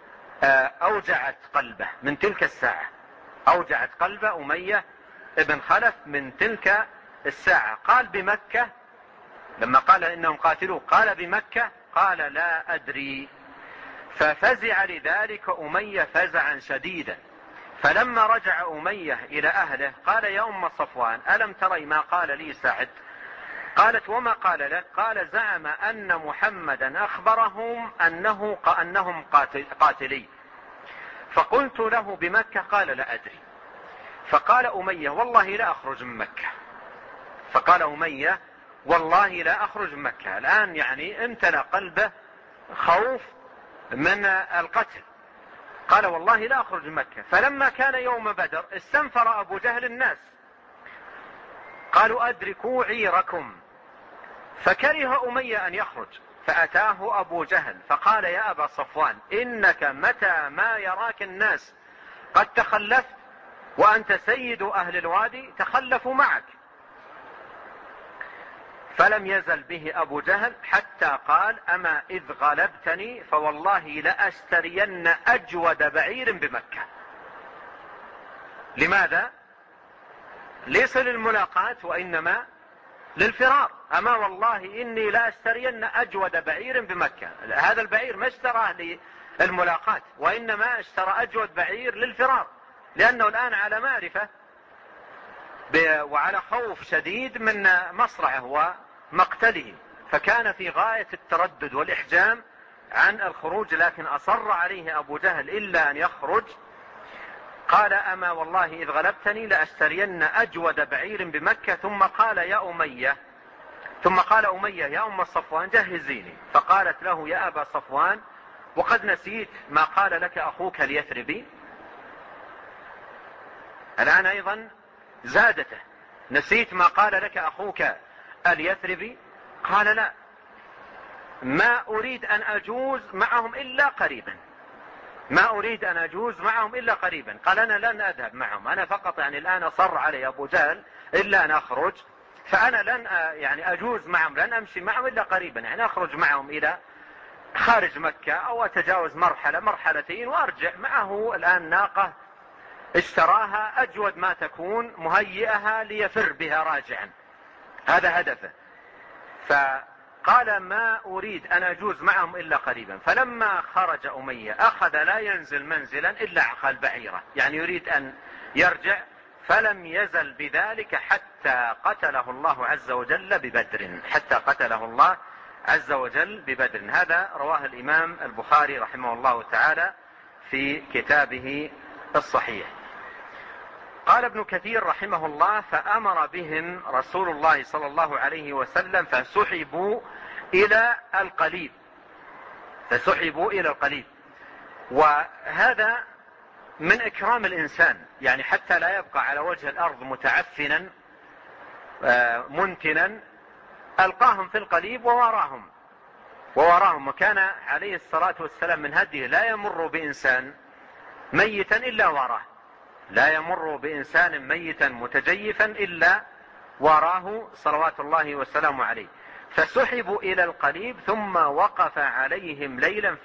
أوجعت قلبه من تلك الساعة، أوجعت قلب أمية بن خلف من تلك الساعة. قال بمكة لما قال إنهم قاتلوك قال بمكة؟ قال لا أدري. ففزع لذلك أمية فزعا شديدا. فلما رجع أمية إلى أهله قال يا أم صفوان ألم تري ما قال لي سعد؟ قالت وما قال لك؟ قال زعم أن محمدا أخبرهم أنهم قاتلي. فقلت له بمكة؟ قال لا أدري. فقال أمية والله لا أخرج من مكة، فقال أمية والله لا أخرج من مكة. الآن يعني امتلأ قلبه خوف من القتل، قال والله لا أخرج من مكة. فلما كان يوم بدر استنفر أبو جهل الناس، قالوا أدركوا عيركم، فكره أمية أن يخرج، فأتاه أبو جهل فقال يا أبا صفوان إنك متى ما يراك الناس قد تخلفت وأنت سيد أهل الوادي تخلفوا معك. فلم يزل به أبو جهل حتى قال أما إذ غلبتني فوالله لأشترين أجود بعير بمكة. لماذا؟ ليس للملاقاة وإنما للفرار. أما والله إني لأشترين أجود بعير بمكة. هذا البعير ما اشتراه للملاقاة وإنما اشترى أجود بعير للفرار، لأنه الآن على معرفة وعلى خوف شديد من مصرعه ومقتله، فكان في غاية التردد والإحجام عن الخروج لكن أصر عليه أبو جهل إلا أن يخرج، قال أما والله إذ غلبتني لأشترين أجود بعير بمكة. ثم قال أمية يا أم صفوان جهزيني. فقالت له يا أبا صفوان وقد نسيت ما قال لك أخوك اليثربي. الآن أيضا زادته، نسيت ما قال لك أخوك اليثربي؟ قال لا، ما أريد أن أجوز معهم إلا قريبا، ما أريد أن أجوز معهم إلا قريبا. قال أنا لن أذهب معهم، أنا فقط يعني الآن أصر علي أبو جهل إلا أن أخرج، فأنا لن يعني أجوز معهم، لن أمشي معهم إلا قريبا، يعني أخرج معهم إلى خارج مكة أو أتجاوز مرحلة مرحلتين وأرجع. معه الآن ناقة اشتراها أجود ما تكون، مهيئها ليفر بها راجعا، هذا هدفه. فقال ما أريد أن أجوز معهم إلا قريبا. فلما خرج أمية أخذ لا ينزل منزلا إلا عقى البعيرة، يعني يريد أن يرجع، فلم يزل بذلك حتى قتله الله عز وجل ببدر، حتى قتله الله عز وجل ببدر. هذا رواه الإمام البخاري رحمه الله تعالى في كتابه الصحيح. قال ابن كثير رحمه الله فأمر بهم رسول الله صلى الله عليه وسلم فسحبوا إلى القليب، فسحبوا إلى القليب. وهذا من إكرام الإنسان، يعني حتى لا يبقى على وجه الأرض متعفنا منتنا، ألقاهم في القليب ووراهم. وكان عليه الصلاة والسلام من هديه لا يمر بإنسان ميتا إلا وراه، لا يمر بإنسان ميتا متجيفا إلا وراه صلوات الله وسلامه عليه. فسحبوا إلى القليب ثم وقف عليهم ليلا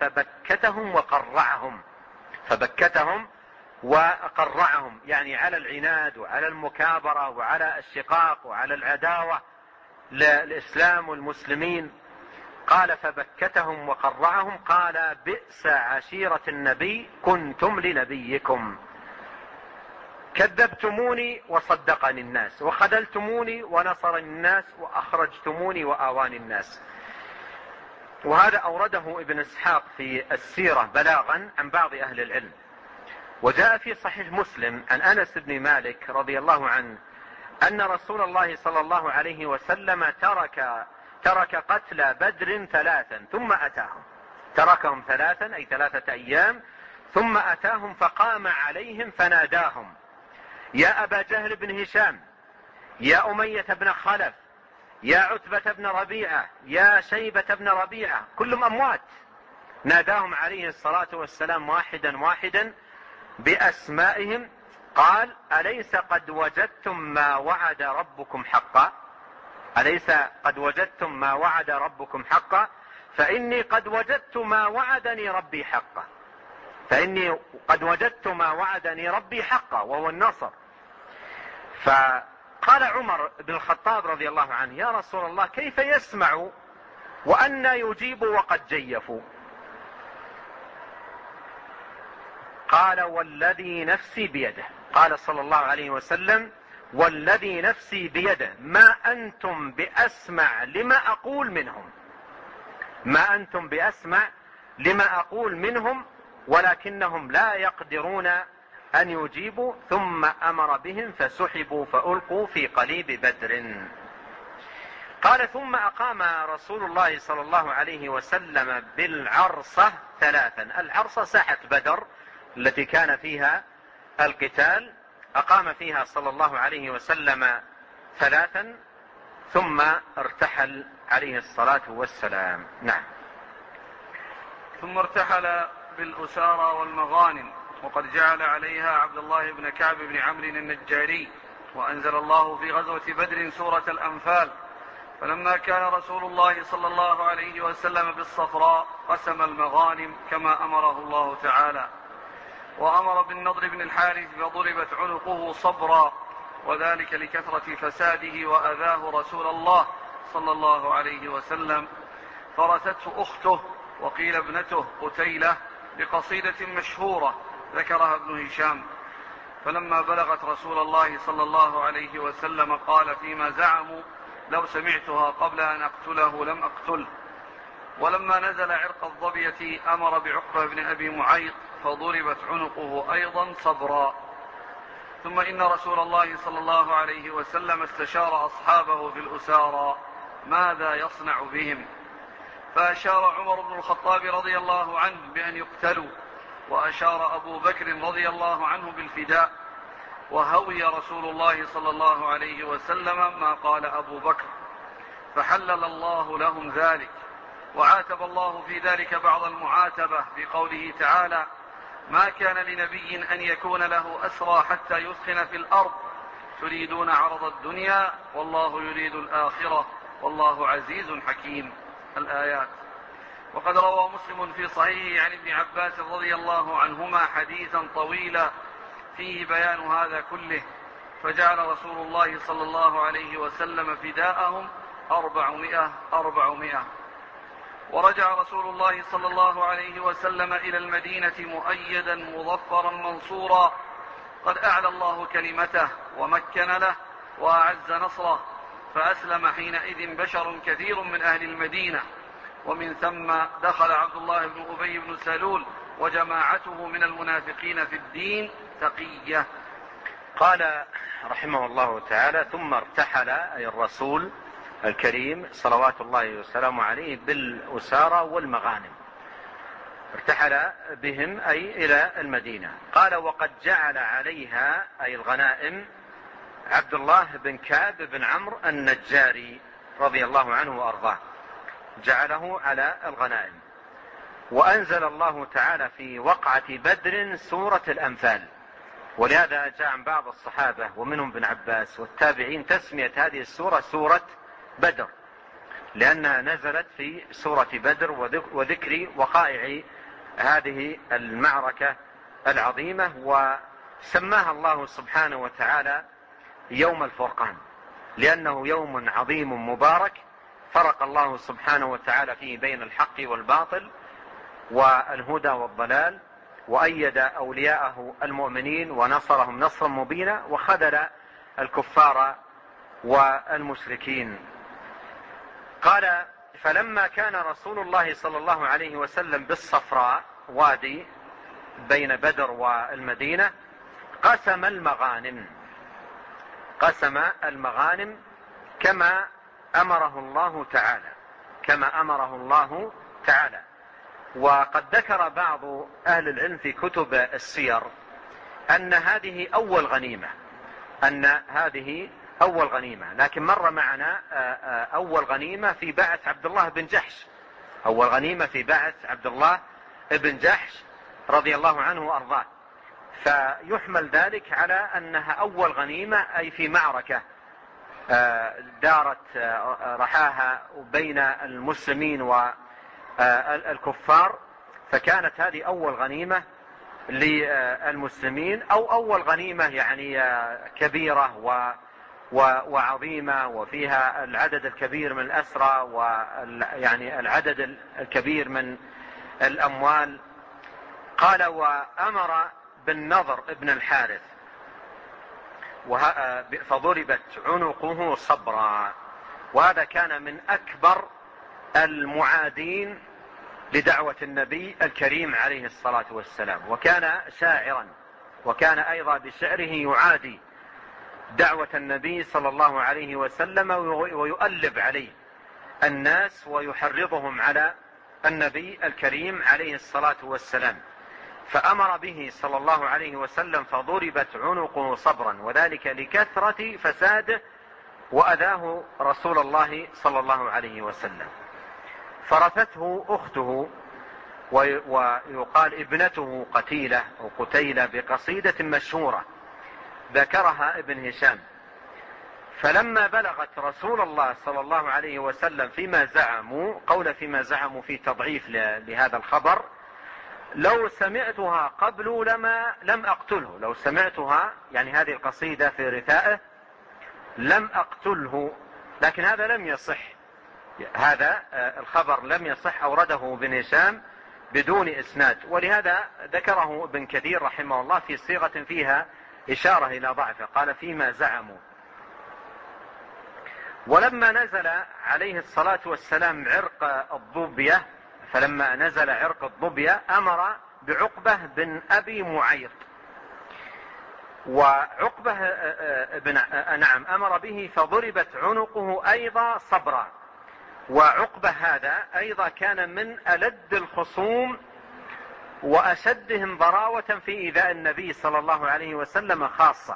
فبكتهم وقرعهم، يعني على العناد وعلى المكابرة وعلى الشقاق وعلى العداوة للإسلام والمسلمين. قال فبكتهم وقرعهم، قال بئس عشيرة النبي كنتم لنبيكم، كذبتموني وصدقني الناس، وخذلتموني ونصرني الناس، وأخرجتموني وآواني الناس. وهذا أورده ابن إسحاق في السيرة بلاغا عن بعض أهل العلم. وجاء في صحيح مسلم عن أنس بن مالك رضي الله عنه أن رسول الله صلى الله عليه وسلم ترك قتل بدر 3 ثم أتاهم، تركهم 3 أي 3 أيام، ثم أتاهم فقام عليهم فناداهم يا أبا جهل بن هشام، يا أمية بن خلف، يا عتبة بن ربيعة، يا شيبة بن ربيعة، كلهم أموات. ناداهم عليه الصلاة والسلام واحدا واحدا بأسمائهم. قال أليس قد وجدتم ما وعد ربكم حقا؟ أليس قد وجدتم ما وعد ربكم حقا؟ فإني قد وجدت ما وعدني ربي حقا، فإني قد وجدت ما وعدني ربي حقا وهو النصر. فقال عمر بن الخطاب رضي الله عنه يا رسول الله كيف يسمع وأن يجيب وقد جيفوا؟ قال والذي نفسي بيده، قال صلى الله عليه وسلم والذي نفسي بيده ما أنتم بأسمع لما أقول منهم، ما أنتم بأسمع لما أقول منهم، ولكنهم لا يقدرون أن يجيبوا. ثم أمر بهم فسحبوا فألقوا في قليب بدر. قال ثم أقام رسول الله صلى الله عليه وسلم بالعرصة 3. العرصة ساحة بدر التي كان فيها القتال، أقام فيها صلى الله عليه وسلم 3 ثم ارتحل عليه الصلاة والسلام. نعم. ثم ارتحل بالأسارى والمغانم، وقد جعل عليها عبد الله بن كعب بن عمرو النجاري. وأنزل الله في غزوة بدر سورة الأنفال. فلما كان رسول الله صلى الله عليه وسلم بالصفراء قسم المغانم كما أمره الله تعالى، وأمر بالنضر بن الحارث فضربت عنقه صبرا، وذلك لكثرة فساده وأذاه رسول الله صلى الله عليه وسلم. فرثته أخته وقيل ابنته قتيلة بقصيدة مشهورة ذكرها ابن هشام، فلما بلغت رسول الله صلى الله عليه وسلم قال فيما زعموا لو سمعتها قبل أن أقتله لم أقتله. ولما نزل عرق الظبية أمر بعقبة بن أبي معيط فضربت عنقه أيضا صبرا. ثم إن رسول الله صلى الله عليه وسلم استشار أصحابه في الأسارى ماذا يصنع بهم، فأشار عمر بن الخطاب رضي الله عنه بأن يقتلوا، وأشار أبو بكر رضي الله عنه بالفداء، وهوي رسول الله صلى الله عليه وسلم ما قال أبو بكر، فحلل الله لهم ذلك. وعاتب الله في ذلك بعض المعاتبة بقوله تعالى: ما كان لنبي أن يكون له أسرى حتى يثخن في الأرض تريدون عرض الدنيا والله يريد الآخرة والله عزيز حكيم. الآيات. وقد روى مسلم في صحيحه عن ابن عباس رضي الله عنهما حديثا طويلا فيه بيان هذا كله، فجعل رسول الله صلى الله عليه وسلم فداءهم 400. ورجع رسول الله صلى الله عليه وسلم إلى المدينة مؤيدا مظفرا منصورا، قد أعلى الله كلمته ومكن له وأعز نصره، فأسلم حينئذ بشر كثير من أهل المدينة، ومن ثم دخل عبد الله بن أبي بن سلول وجماعته من المنافقين في الدين تقية. قال رحمه الله تعالى: ثم ارتحل أي الرسول الكريم صلوات الله وسلامه عليه بالأسارى والمغانم، ارتحل بهم أي إلى المدينة. قال: وقد جعل عليها أي الغنائم عبد الله بن كعب بن عمرو النجاري رضي الله عنه وأرضاه، جعله على الغنائم. وأنزل الله تعالى في وقعة بدر سورة الأنفال، ولهذا جاء عن بعض الصحابة ومنهم ابن عباس والتابعين تسمية هذه السورة سورة بدر، لأنها نزلت في سورة بدر وذكر وقائع هذه المعركة العظيمة. وسماها الله سبحانه وتعالى يوم الفرقان، لأنه يوم عظيم مبارك فرق الله سبحانه وتعالى فيه بين الحق والباطل والهدى والضلال، وأيد أولياءه المؤمنين ونصرهم نصرا مبينا، وخذل الكفار والمشركين. قال: فلما كان رسول الله صلى الله عليه وسلم بالصفراء وادي بين بدر والمدينة قسم المغانم كما أمره الله تعالى. وقد ذكر بعض أهل العلم في كتب السير أن هذه أول غنيمة، لكن مر معنا أول غنيمة في بعث عبد الله بن جحش رضي الله عنه وأرضاه، فيحمل ذلك على أنها أول غنيمة أي في معركة دارت رحاها بين المسلمين والكفار، فكانت هذه أول غنيمة للمسلمين، أو أول غنيمة يعني كبيرة وعظيمة، وفيها العدد الكبير من الأسرى ويعني العدد الكبير من الأموال. قال: وأمر بالنضر ابن الحارث فضربت عنقه صبرا، وهذا كان من أكبر المعادين لدعوة النبي الكريم عليه الصلاة والسلام، وكان شاعرا، وكان أيضا بشعره يعادي دعوة النبي صلى الله عليه وسلم ويؤلب عليه الناس ويحرضهم على النبي الكريم عليه الصلاة والسلام، فأمر به صلى الله عليه وسلم فضربت عنقه صبرا، وذلك لكثرة فساده وأذاه رسول الله صلى الله عليه وسلم. فرثته أخته ويقال ابنته قتيلة أو قتيلة بقصيدة مشهورة ذكرها ابن هشام، فلما بلغت رسول الله صلى الله عليه وسلم فيما زعموا في تضعيف لهذا الخبر: لو سمعتها قبل لم أقتله، لو سمعتها يعني هذه القصيدة في رثائه لم أقتله، لكن هذا لم يصح، هذا الخبر لم يصح، أورده ابن هشام بدون إسناد، ولهذا ذكره ابن كثير رحمه الله في صيغة فيها إشارة إلى ضعفه، قال فيما زعموا. ولما نزل عليه الصلاة والسلام عرق الظبية، فلما نزل عرق الظبية أمر بعقبة بن أبي معيط، وعقبة أمر به فضربت عنقه أيضا صبرا. وعقبة هذا أيضا كان من ألد الخصوم وأشدهم ضراوة في إيذاء النبي صلى الله عليه وسلم خاصة،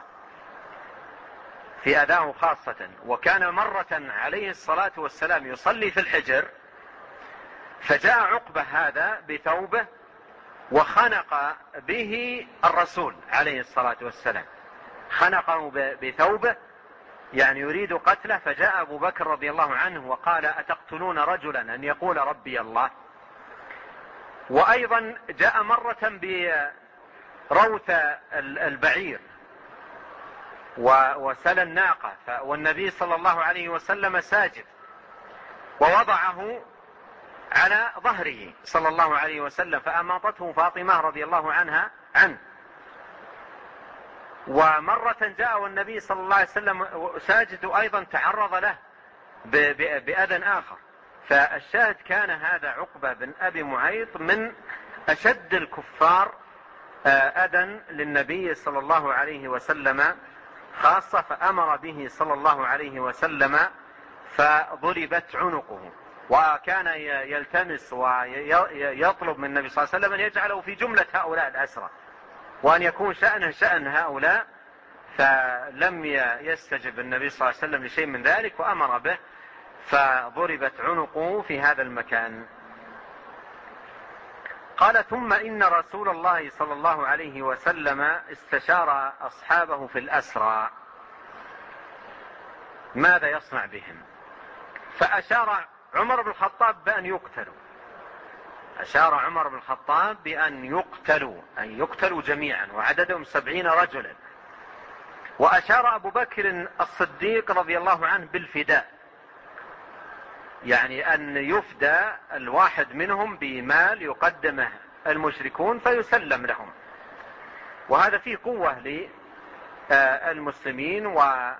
في أذاه خاصة. وكان مرة عليه الصلاة والسلام يصلي في الحجر، فجاء عقبة هذا بثوبه وخنق به الرسول عليه الصلاة والسلام، خنقه بثوبه يعني يريد قتله. فجاء أبو بكر رضي الله عنه وقال: أتقتلون رجلا أن يقول ربي الله؟ وأيضا جاء مرة بروث البعير وسل الناقة، والنبي صلى الله عليه وسلم ساجد، ووضعه على ظهره صلى الله عليه وسلم، فأماطته فاطمة رضي الله عنه. ومرة جاء والنبي صلى الله عليه وسلم ساجد أيضا تعرض له بأذى آخر. فالشاهد كان هذا عقبة بن أبي معيط من أشد الكفار أذى للنبي صلى الله عليه وسلم خاصة، فأمر به صلى الله عليه وسلم فضربت عنقه. وكان يلتمس ويطلب من النبي صلى الله عليه وسلم أن يجعله في جملة هؤلاء الأسرى، وأن يكون شأنه شأن هؤلاء، فلم يستجب النبي صلى الله عليه وسلم لشيء من ذلك وأمر به، فضربت عنقه في هذا المكان. قال: ثم إن رسول الله صلى الله عليه وسلم استشار أصحابه في الأسرى ماذا يصنع بهم، فأشار عمر بن الخطاب بأن يقتلوا، أشار عمر بن الخطاب بأن يقتلوا جميعا، وعددهم 70 رجلا. وأشار أبو بكر الصديق رضي الله عنه بالفداء، يعني أن يفدى الواحد منهم بمال يقدمه المشركون فيسلم لهم. وهذا فيه قوة للمسلمين وفيه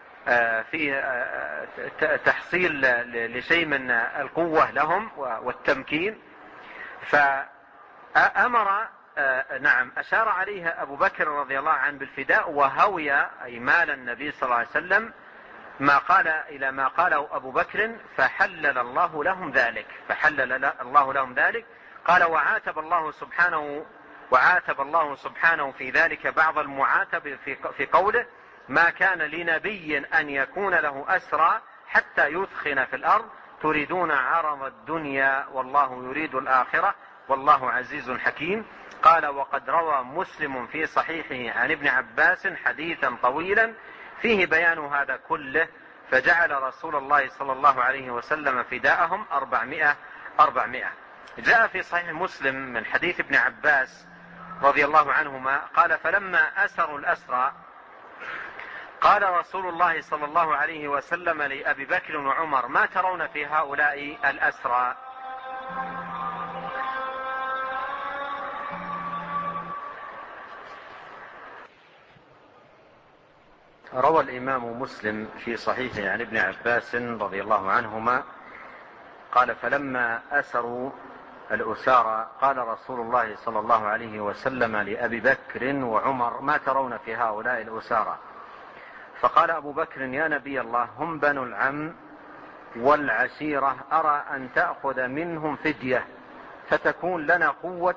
تحصيل لشيء من القوة لهم والتمكين. فأمر أشار عليها أبو بكر رضي الله عنه بالفداء، وهوي أي مال النبي صلى الله عليه وسلم إلى ما قاله أبو بكر، فحلل الله لهم ذلك. قال: وعاتب الله سبحانه في ذلك بعض المعاتب في قوله: ما كان لنبي أن يكون له أسرى حتى يثخن في الأرض تريدون عرض الدنيا والله يريد الآخرة والله عزيز حكيم. قال: وقد روى مسلم في صحيحه عن ابن عباس حديثا طويلا فيه بيان هذا كله، فجعل رسول الله صلى الله عليه وسلم فداءهم 400. جاء في صحيح مسلم من حديث ابن عباس رضي الله عنهما قال: فلما أسروا الأسرى قال رسول الله صلى الله عليه وسلم لأبي بكر وعمر: ما ترون في هؤلاء الأسرى؟ روى الإمام مسلم في صحيحه عن ابن عباس رضي الله عنهما قال: فلما أسروا الأسارى قال رسول الله صلى الله عليه وسلم لأبي بكر وعمر: ما ترون في هؤلاء الأسارى؟ فقال أبو بكر: يا نبي الله، هم بنو العم والعشيرة، أرى أن تأخذ منهم فدية فتكون لنا قوة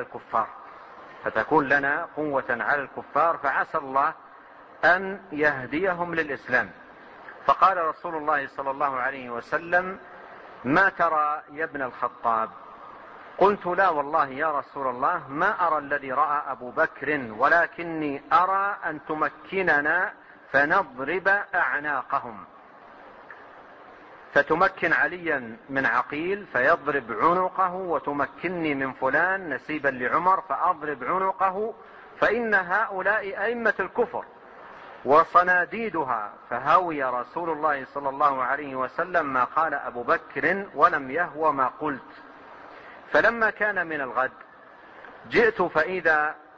على الكفار، فعسى الله أن يهديهم للإسلام. فقال رسول الله صلى الله عليه وسلم: ما ترى يا ابن الخطاب؟ قلت: لا والله يا رسول الله ما أرى الذي رأى أبو بكر، ولكني أرى أن تمكننا فنضرب أعناقهم، فتمكن عليا من عقيل فيضرب عنقه، وتمكنني من فلان نسيبا لعمر فأضرب عنقه، فإن هؤلاء أئمة الكفر وصناديدها. فهوي رسول الله صلى الله عليه وسلم ما قال أبو بكر ولم يهوى ما قلت. فلما كان من الغد جئت فإذا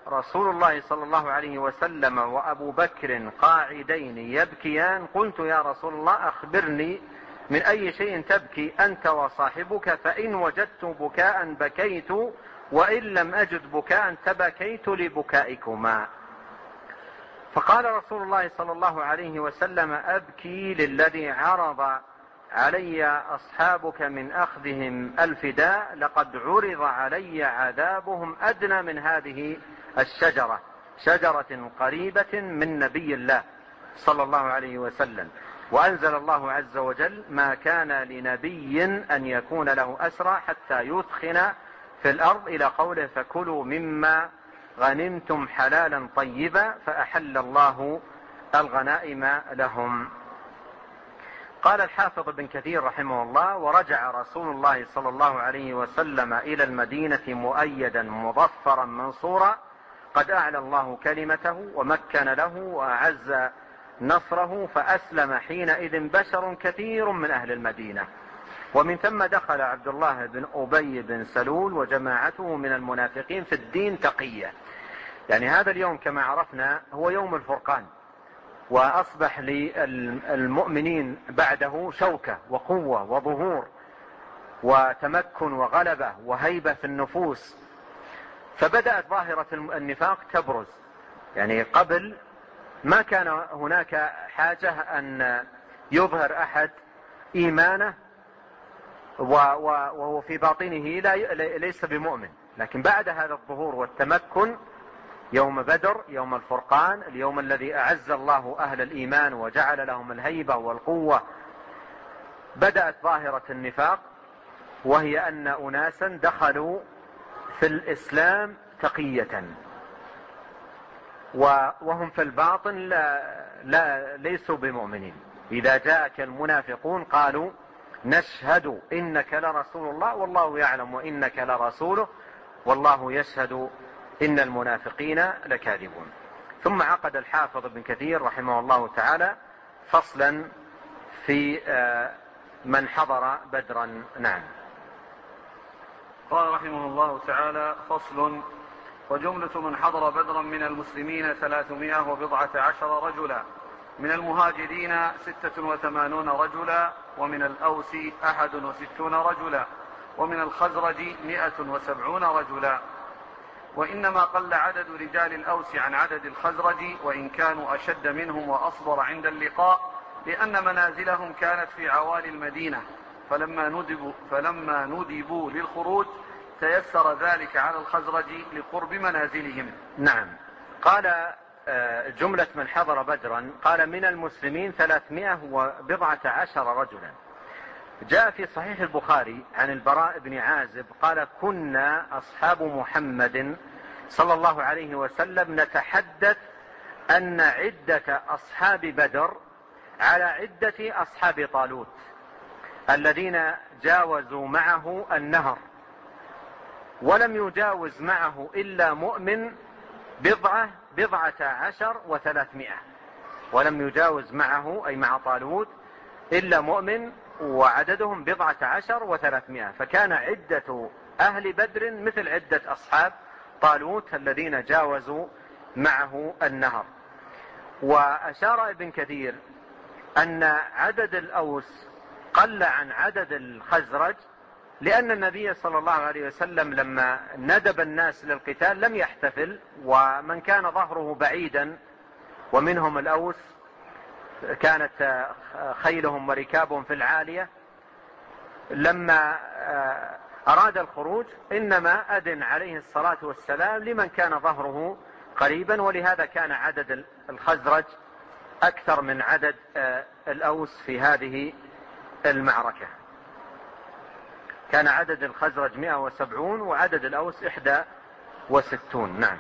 رسول الله صلى الله عليه وسلم وأبو بكر قاعدين يبكيان قلت يا رسول الله أخبرني من أي شيء تبكي أنت وصاحبك؟ فإن وجدت بكاء بكيت وإن لم أجد بكاء تبكيت لبكائكما. فقال رسول الله صلى الله عليه وسلم أبكي للذي عرض علي أصحابك من أخذهم الفداء، لقد عرض علي عذابهم أدنى من هذه الشجرة، شجرة قريبة من نبي الله صلى الله عليه وسلم. وأنزل الله عز وجل ما كان لنبي أن يكون له أسرى حتى يثخن في الأرض إلى قوله فكلوا مما غنمتم حلالا طيبا فأحل الله الغنائم لهم. قال الحافظ ابن كثير رحمه الله ورجع رسول الله صلى الله عليه وسلم إلى المدينة مؤيدا مظفرا منصورا قد أعلى الله كلمته ومكن له وأعز نصره، فأسلم حينئذ بشر كثير من أهل المدينة. ومن ثم دخل عبد الله بن أبي بن سلول وجماعته من المنافقين في الدين تقية. يعني هذا اليوم كما عرفنا هو يوم الفرقان، وأصبح للمؤمنين بعده شوكة وقوة وظهور وتمكن وغلبة وهيبة في النفوس. فبدأت ظاهرة النفاق تبرز. يعني قبل ما كان هناك حاجة أن يظهر أحد إيمانه وهو في باطنه ليس بمؤمن، لكن بعد هذا الظهور والتمكن يوم بدر، يوم الفرقان، اليوم الذي أعز الله أهل الإيمان وجعل لهم الهيبة والقوة، بدأت ظاهرة النفاق، وهي أن أناسا دخلوا في الإسلام تقية وهم في الباطن ليسوا بمؤمنين. إذا جاءك المنافقون قالوا نشهد إنك لرسول الله والله يعلم وإنك لرسوله والله يشهد إن المنافقين لكاذبون. ثم عقد الحافظ ابن كثير رحمه الله تعالى فصلا في من حضر بدرا. نعم. قال رحمه الله تعالى فصل: وجملة من حضر بدرا من المسلمين 319 رجلا، من المهاجرين 86 رجلا، ومن الأوس 61 رجلا، ومن الخزرج 170 رجلا. وإنما قل عدد رجال الأوس عن عدد الخزرج، وإن كانوا أشد منهم وأصبر عند اللقاء، لأن منازلهم كانت في عوالي المدينة، فلما ندبوا للخروج تيسر ذلك على الخزرج لقرب منازلهم. نعم. قال جملة من حضر بدرا قال من المسلمين 319 رجلا. جاء في صحيح البخاري عن البراء بن عازب قال كنا أصحاب محمد صلى الله عليه وسلم نتحدث أن عدة أصحاب بدر على عدة أصحاب طالوت الذين جاوزوا معه النهر، ولم يجاوز معه إلا مؤمن 19 و300، ولم يجاوز معه أي مع طالوت إلا مؤمن وعددهم 19 و300، فكان عدة أهل بدر مثل عدة أصحاب طالوت الذين جاوزوا معه النهر. وأشار ابن كثير أن عدد الأوس قل عن عدد الخزرج، لأن النبي صلى الله عليه وسلم لما ندب الناس للقتال لم يحتفل، ومن كان ظهره بعيدا ومنهم الأوس كانت خيلهم وركابهم في العالية، لما أراد الخروج إنما أذن عليه الصلاة والسلام لمن كان ظهره قريبا، ولهذا كان عدد الخزرج أكثر من عدد الأوس في هذه المعركة. كان عدد الخزرج 170 وعدد الأوس 61. نعم.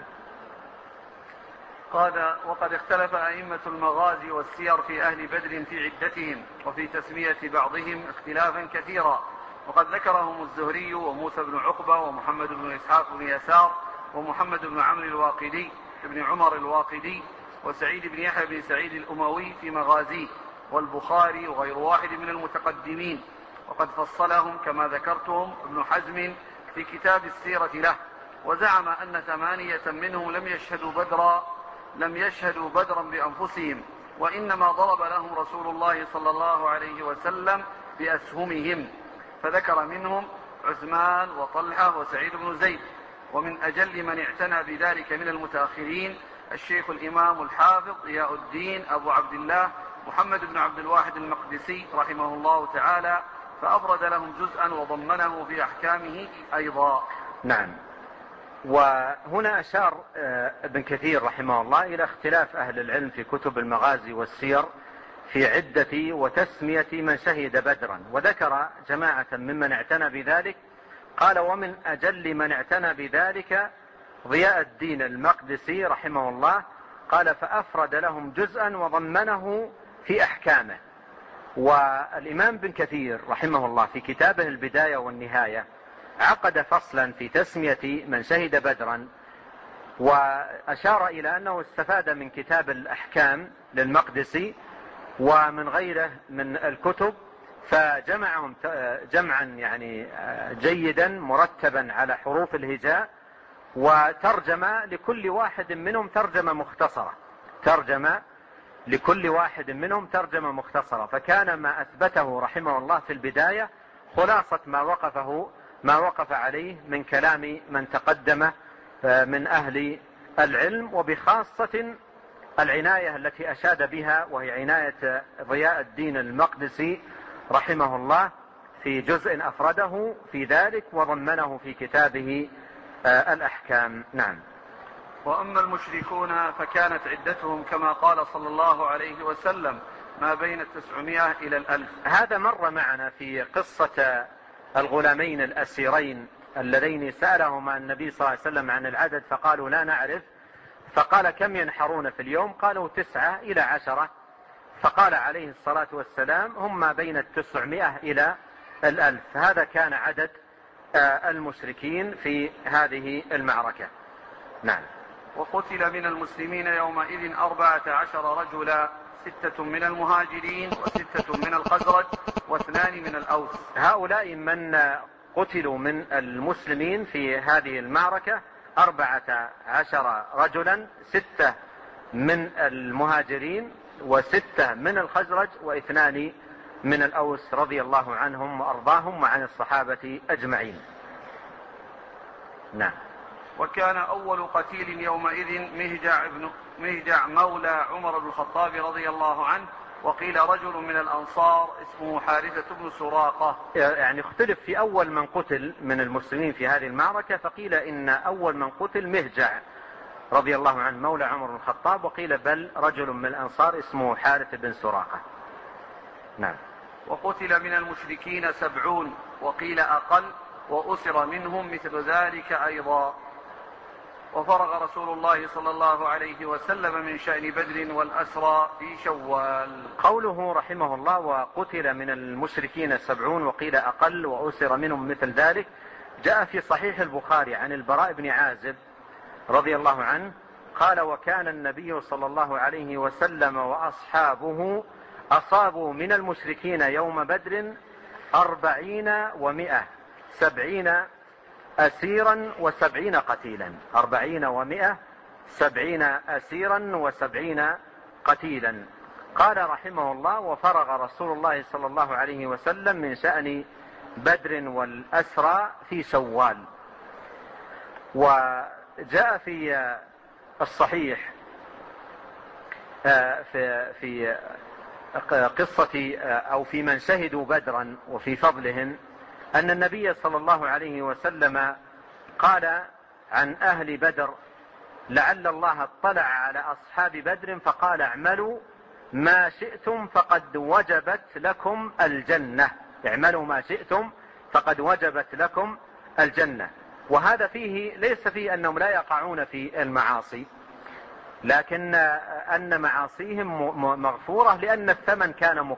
قال: وقد اختلف أئمة المغازي والسير في أهل بدر في عدتهم وفي تسمية بعضهم اختلافا كثيرا، وقد ذكرهم الزهري وموسى بن عقبة ومحمد بن إسحاق بن يسار ومحمد بن عمرو الواقدي ابن عمر الواقدي وسعيد بن يحيى بن سعيد الأموي في مغازيه، والبخاري وغير واحد من المتقدمين، وقد فصلهم كما ذكرتهم ابن حزم في كتاب السيرة له، وزعم أن 8 منهم لم يشهدوا بدرا بأنفسهم، وإنما ضرب لهم رسول الله صلى الله عليه وسلم بأسهمهم، فذكر منهم عثمان وطلحة وسعيد بن زيد. ومن أجل من اعتنى بذلك من المتأخرين الشيخ الإمام الحافظ ضياء الدين أبو عبد الله محمد بن عبد الواحد المقدسي رحمه الله تعالى، فأفرد لهم جزءا وضمنه في أحكامه أيضا. نعم. وهنا أشار ابن كثير رحمه الله إلى اختلاف أهل العلم في كتب المغازي والسير في عدة وتسمية من شهد بدرا، وذكر جماعة ممن اعتنى بذلك. قال: ومن أجل من اعتنى بذلك ضياء الدين المقدسي رحمه الله، قال: فأفرد لهم جزءا وضمنه في أحكامه. والإمام بن كثير رحمه الله في كتابه البداية والنهاية عقد فصلا في تسمية من شهد بدرا، وأشار إلى أنه استفاد من كتاب الأحكام للمقدسي ومن غيره من الكتب، فجمعهم جمعا يعني جيدا مرتبا على حروف الهجاء، وترجم لكل واحد منهم ترجمة مختصرة. فكان ما أثبته رحمه الله في البداية خلاصة ما وقف عليه من كلام من تقدم من أهل العلم، وبخاصة العناية التي أشاد بها، وهي عناية ضياء الدين المقدسي رحمه الله في جزء أفرده في ذلك وضمنه في كتابه الأحكام. نعم. وأما المشركون فكانت عدتهم كما قال صلى الله عليه وسلم ما بين 900 إلى 1000. هذا مر معنا في قصة الغلامين الأسيرين اللذين سألهما النبي صلى الله عليه وسلم عن العدد فقالوا لا نعرف، فقال: كم ينحرون في اليوم؟ قالوا 9 إلى 10. فقال عليه الصلاة والسلام: هم ما بين 900 إلى 1000. هذا كان عدد المشركين في هذه المعركة. نعم. وقتل من المسلمين يومئذ 14 رجلا، 6 من المهاجرين و6 من الخزرج و2 من الأوس. هؤلاء من قتلوا من المسلمين في هذه المعركة 14 رجلا، 6 من المهاجرين و6 من الخزرج و2 من الأوس، رضي الله عنهم وأرضاهم وعن الصحابة أجمعين. نعم. وكان أول قتيل يومئذ مهجع مولى عمر بن الخطاب رضي الله عنه، وقيل رجل من الأنصار اسمه حارثة بن سراقة. يعني اختلف في أول من قتل من المسلمين في هذه المعركة، فقيل إن أول من قتل مهجع رضي الله عنه مولى عمر بن الخطاب، وقيل بل رجل من الأنصار اسمه حارث بن سراقة. نعم. وقتل من المشركين 70 وقيل أقل، وأسر منهم مثل ذلك أيضا. وفرغ رسول الله صلى الله عليه وسلم من شأن بدر والأسرى في شوال. قوله رحمه الله: وقتل من المشركين 70 وقيل أقل وأسر منهم مثل ذلك، جاء في صحيح البخاري عن البراء بن عازب رضي الله عنه قال: وكان النبي صلى الله عليه وسلم وأصحابه أصابوا من المشركين يوم بدر 40 و100، 70 أسيرا و70 قتيلا. 40 و100، 70 أسيرا و70 قتيلا. قال رحمه الله: وفرغ رسول الله صلى الله عليه وسلم من شأن بدر والأسرى في شوال. وجاء في الصحيح في قصة أو في من شهدوا بدرا وفي فضلهم أن النبي صلى الله عليه وسلم قال عن أهل بدر: لعل الله اطلع على أصحاب بدر فقال: اعملوا ما شئتم فقد وجبت لكم الجنة. اعملوا ما شئتم فقد وجبت لكم الجنة. وهذا فيه ليس فيه أنهم لا يقعون في المعاصي، لكن أن معاصيهم مغفورة لأن الثمن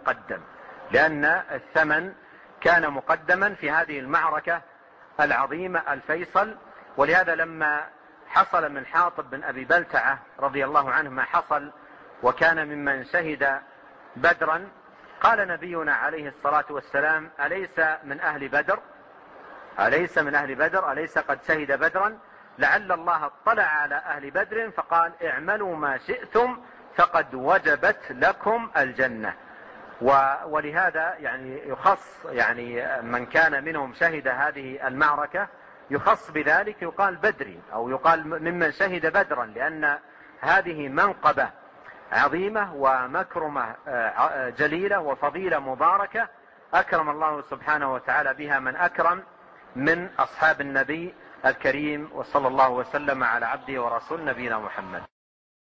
كان مقدما في هذه المعركة العظيمة الفيصل. ولهذا لما حصل من حاطب بن أبي بلتعة رضي الله عنه ما حصل وكان ممن شهد بدرا، قال نبينا عليه الصلاة والسلام: أليس من أهل بدر؟ أليس قد شهد بدرا؟ لعل الله اطلع على أهل بدر فقال اعملوا ما شئتم فقد وجبت لكم الجنة. ولهذا يعني يخص يعني من كان منهم شهد هذه المعركة يخص بذلك، يقال بدري أو يقال ممن شهد بدرا، لأن هذه منقبة عظيمة ومكرمة جليلة وفضيلة مباركة أكرم الله سبحانه وتعالى بها من أكرم من أصحاب النبي الكريم. وصلى الله وسلم على عبده ورسول نبينا محمد.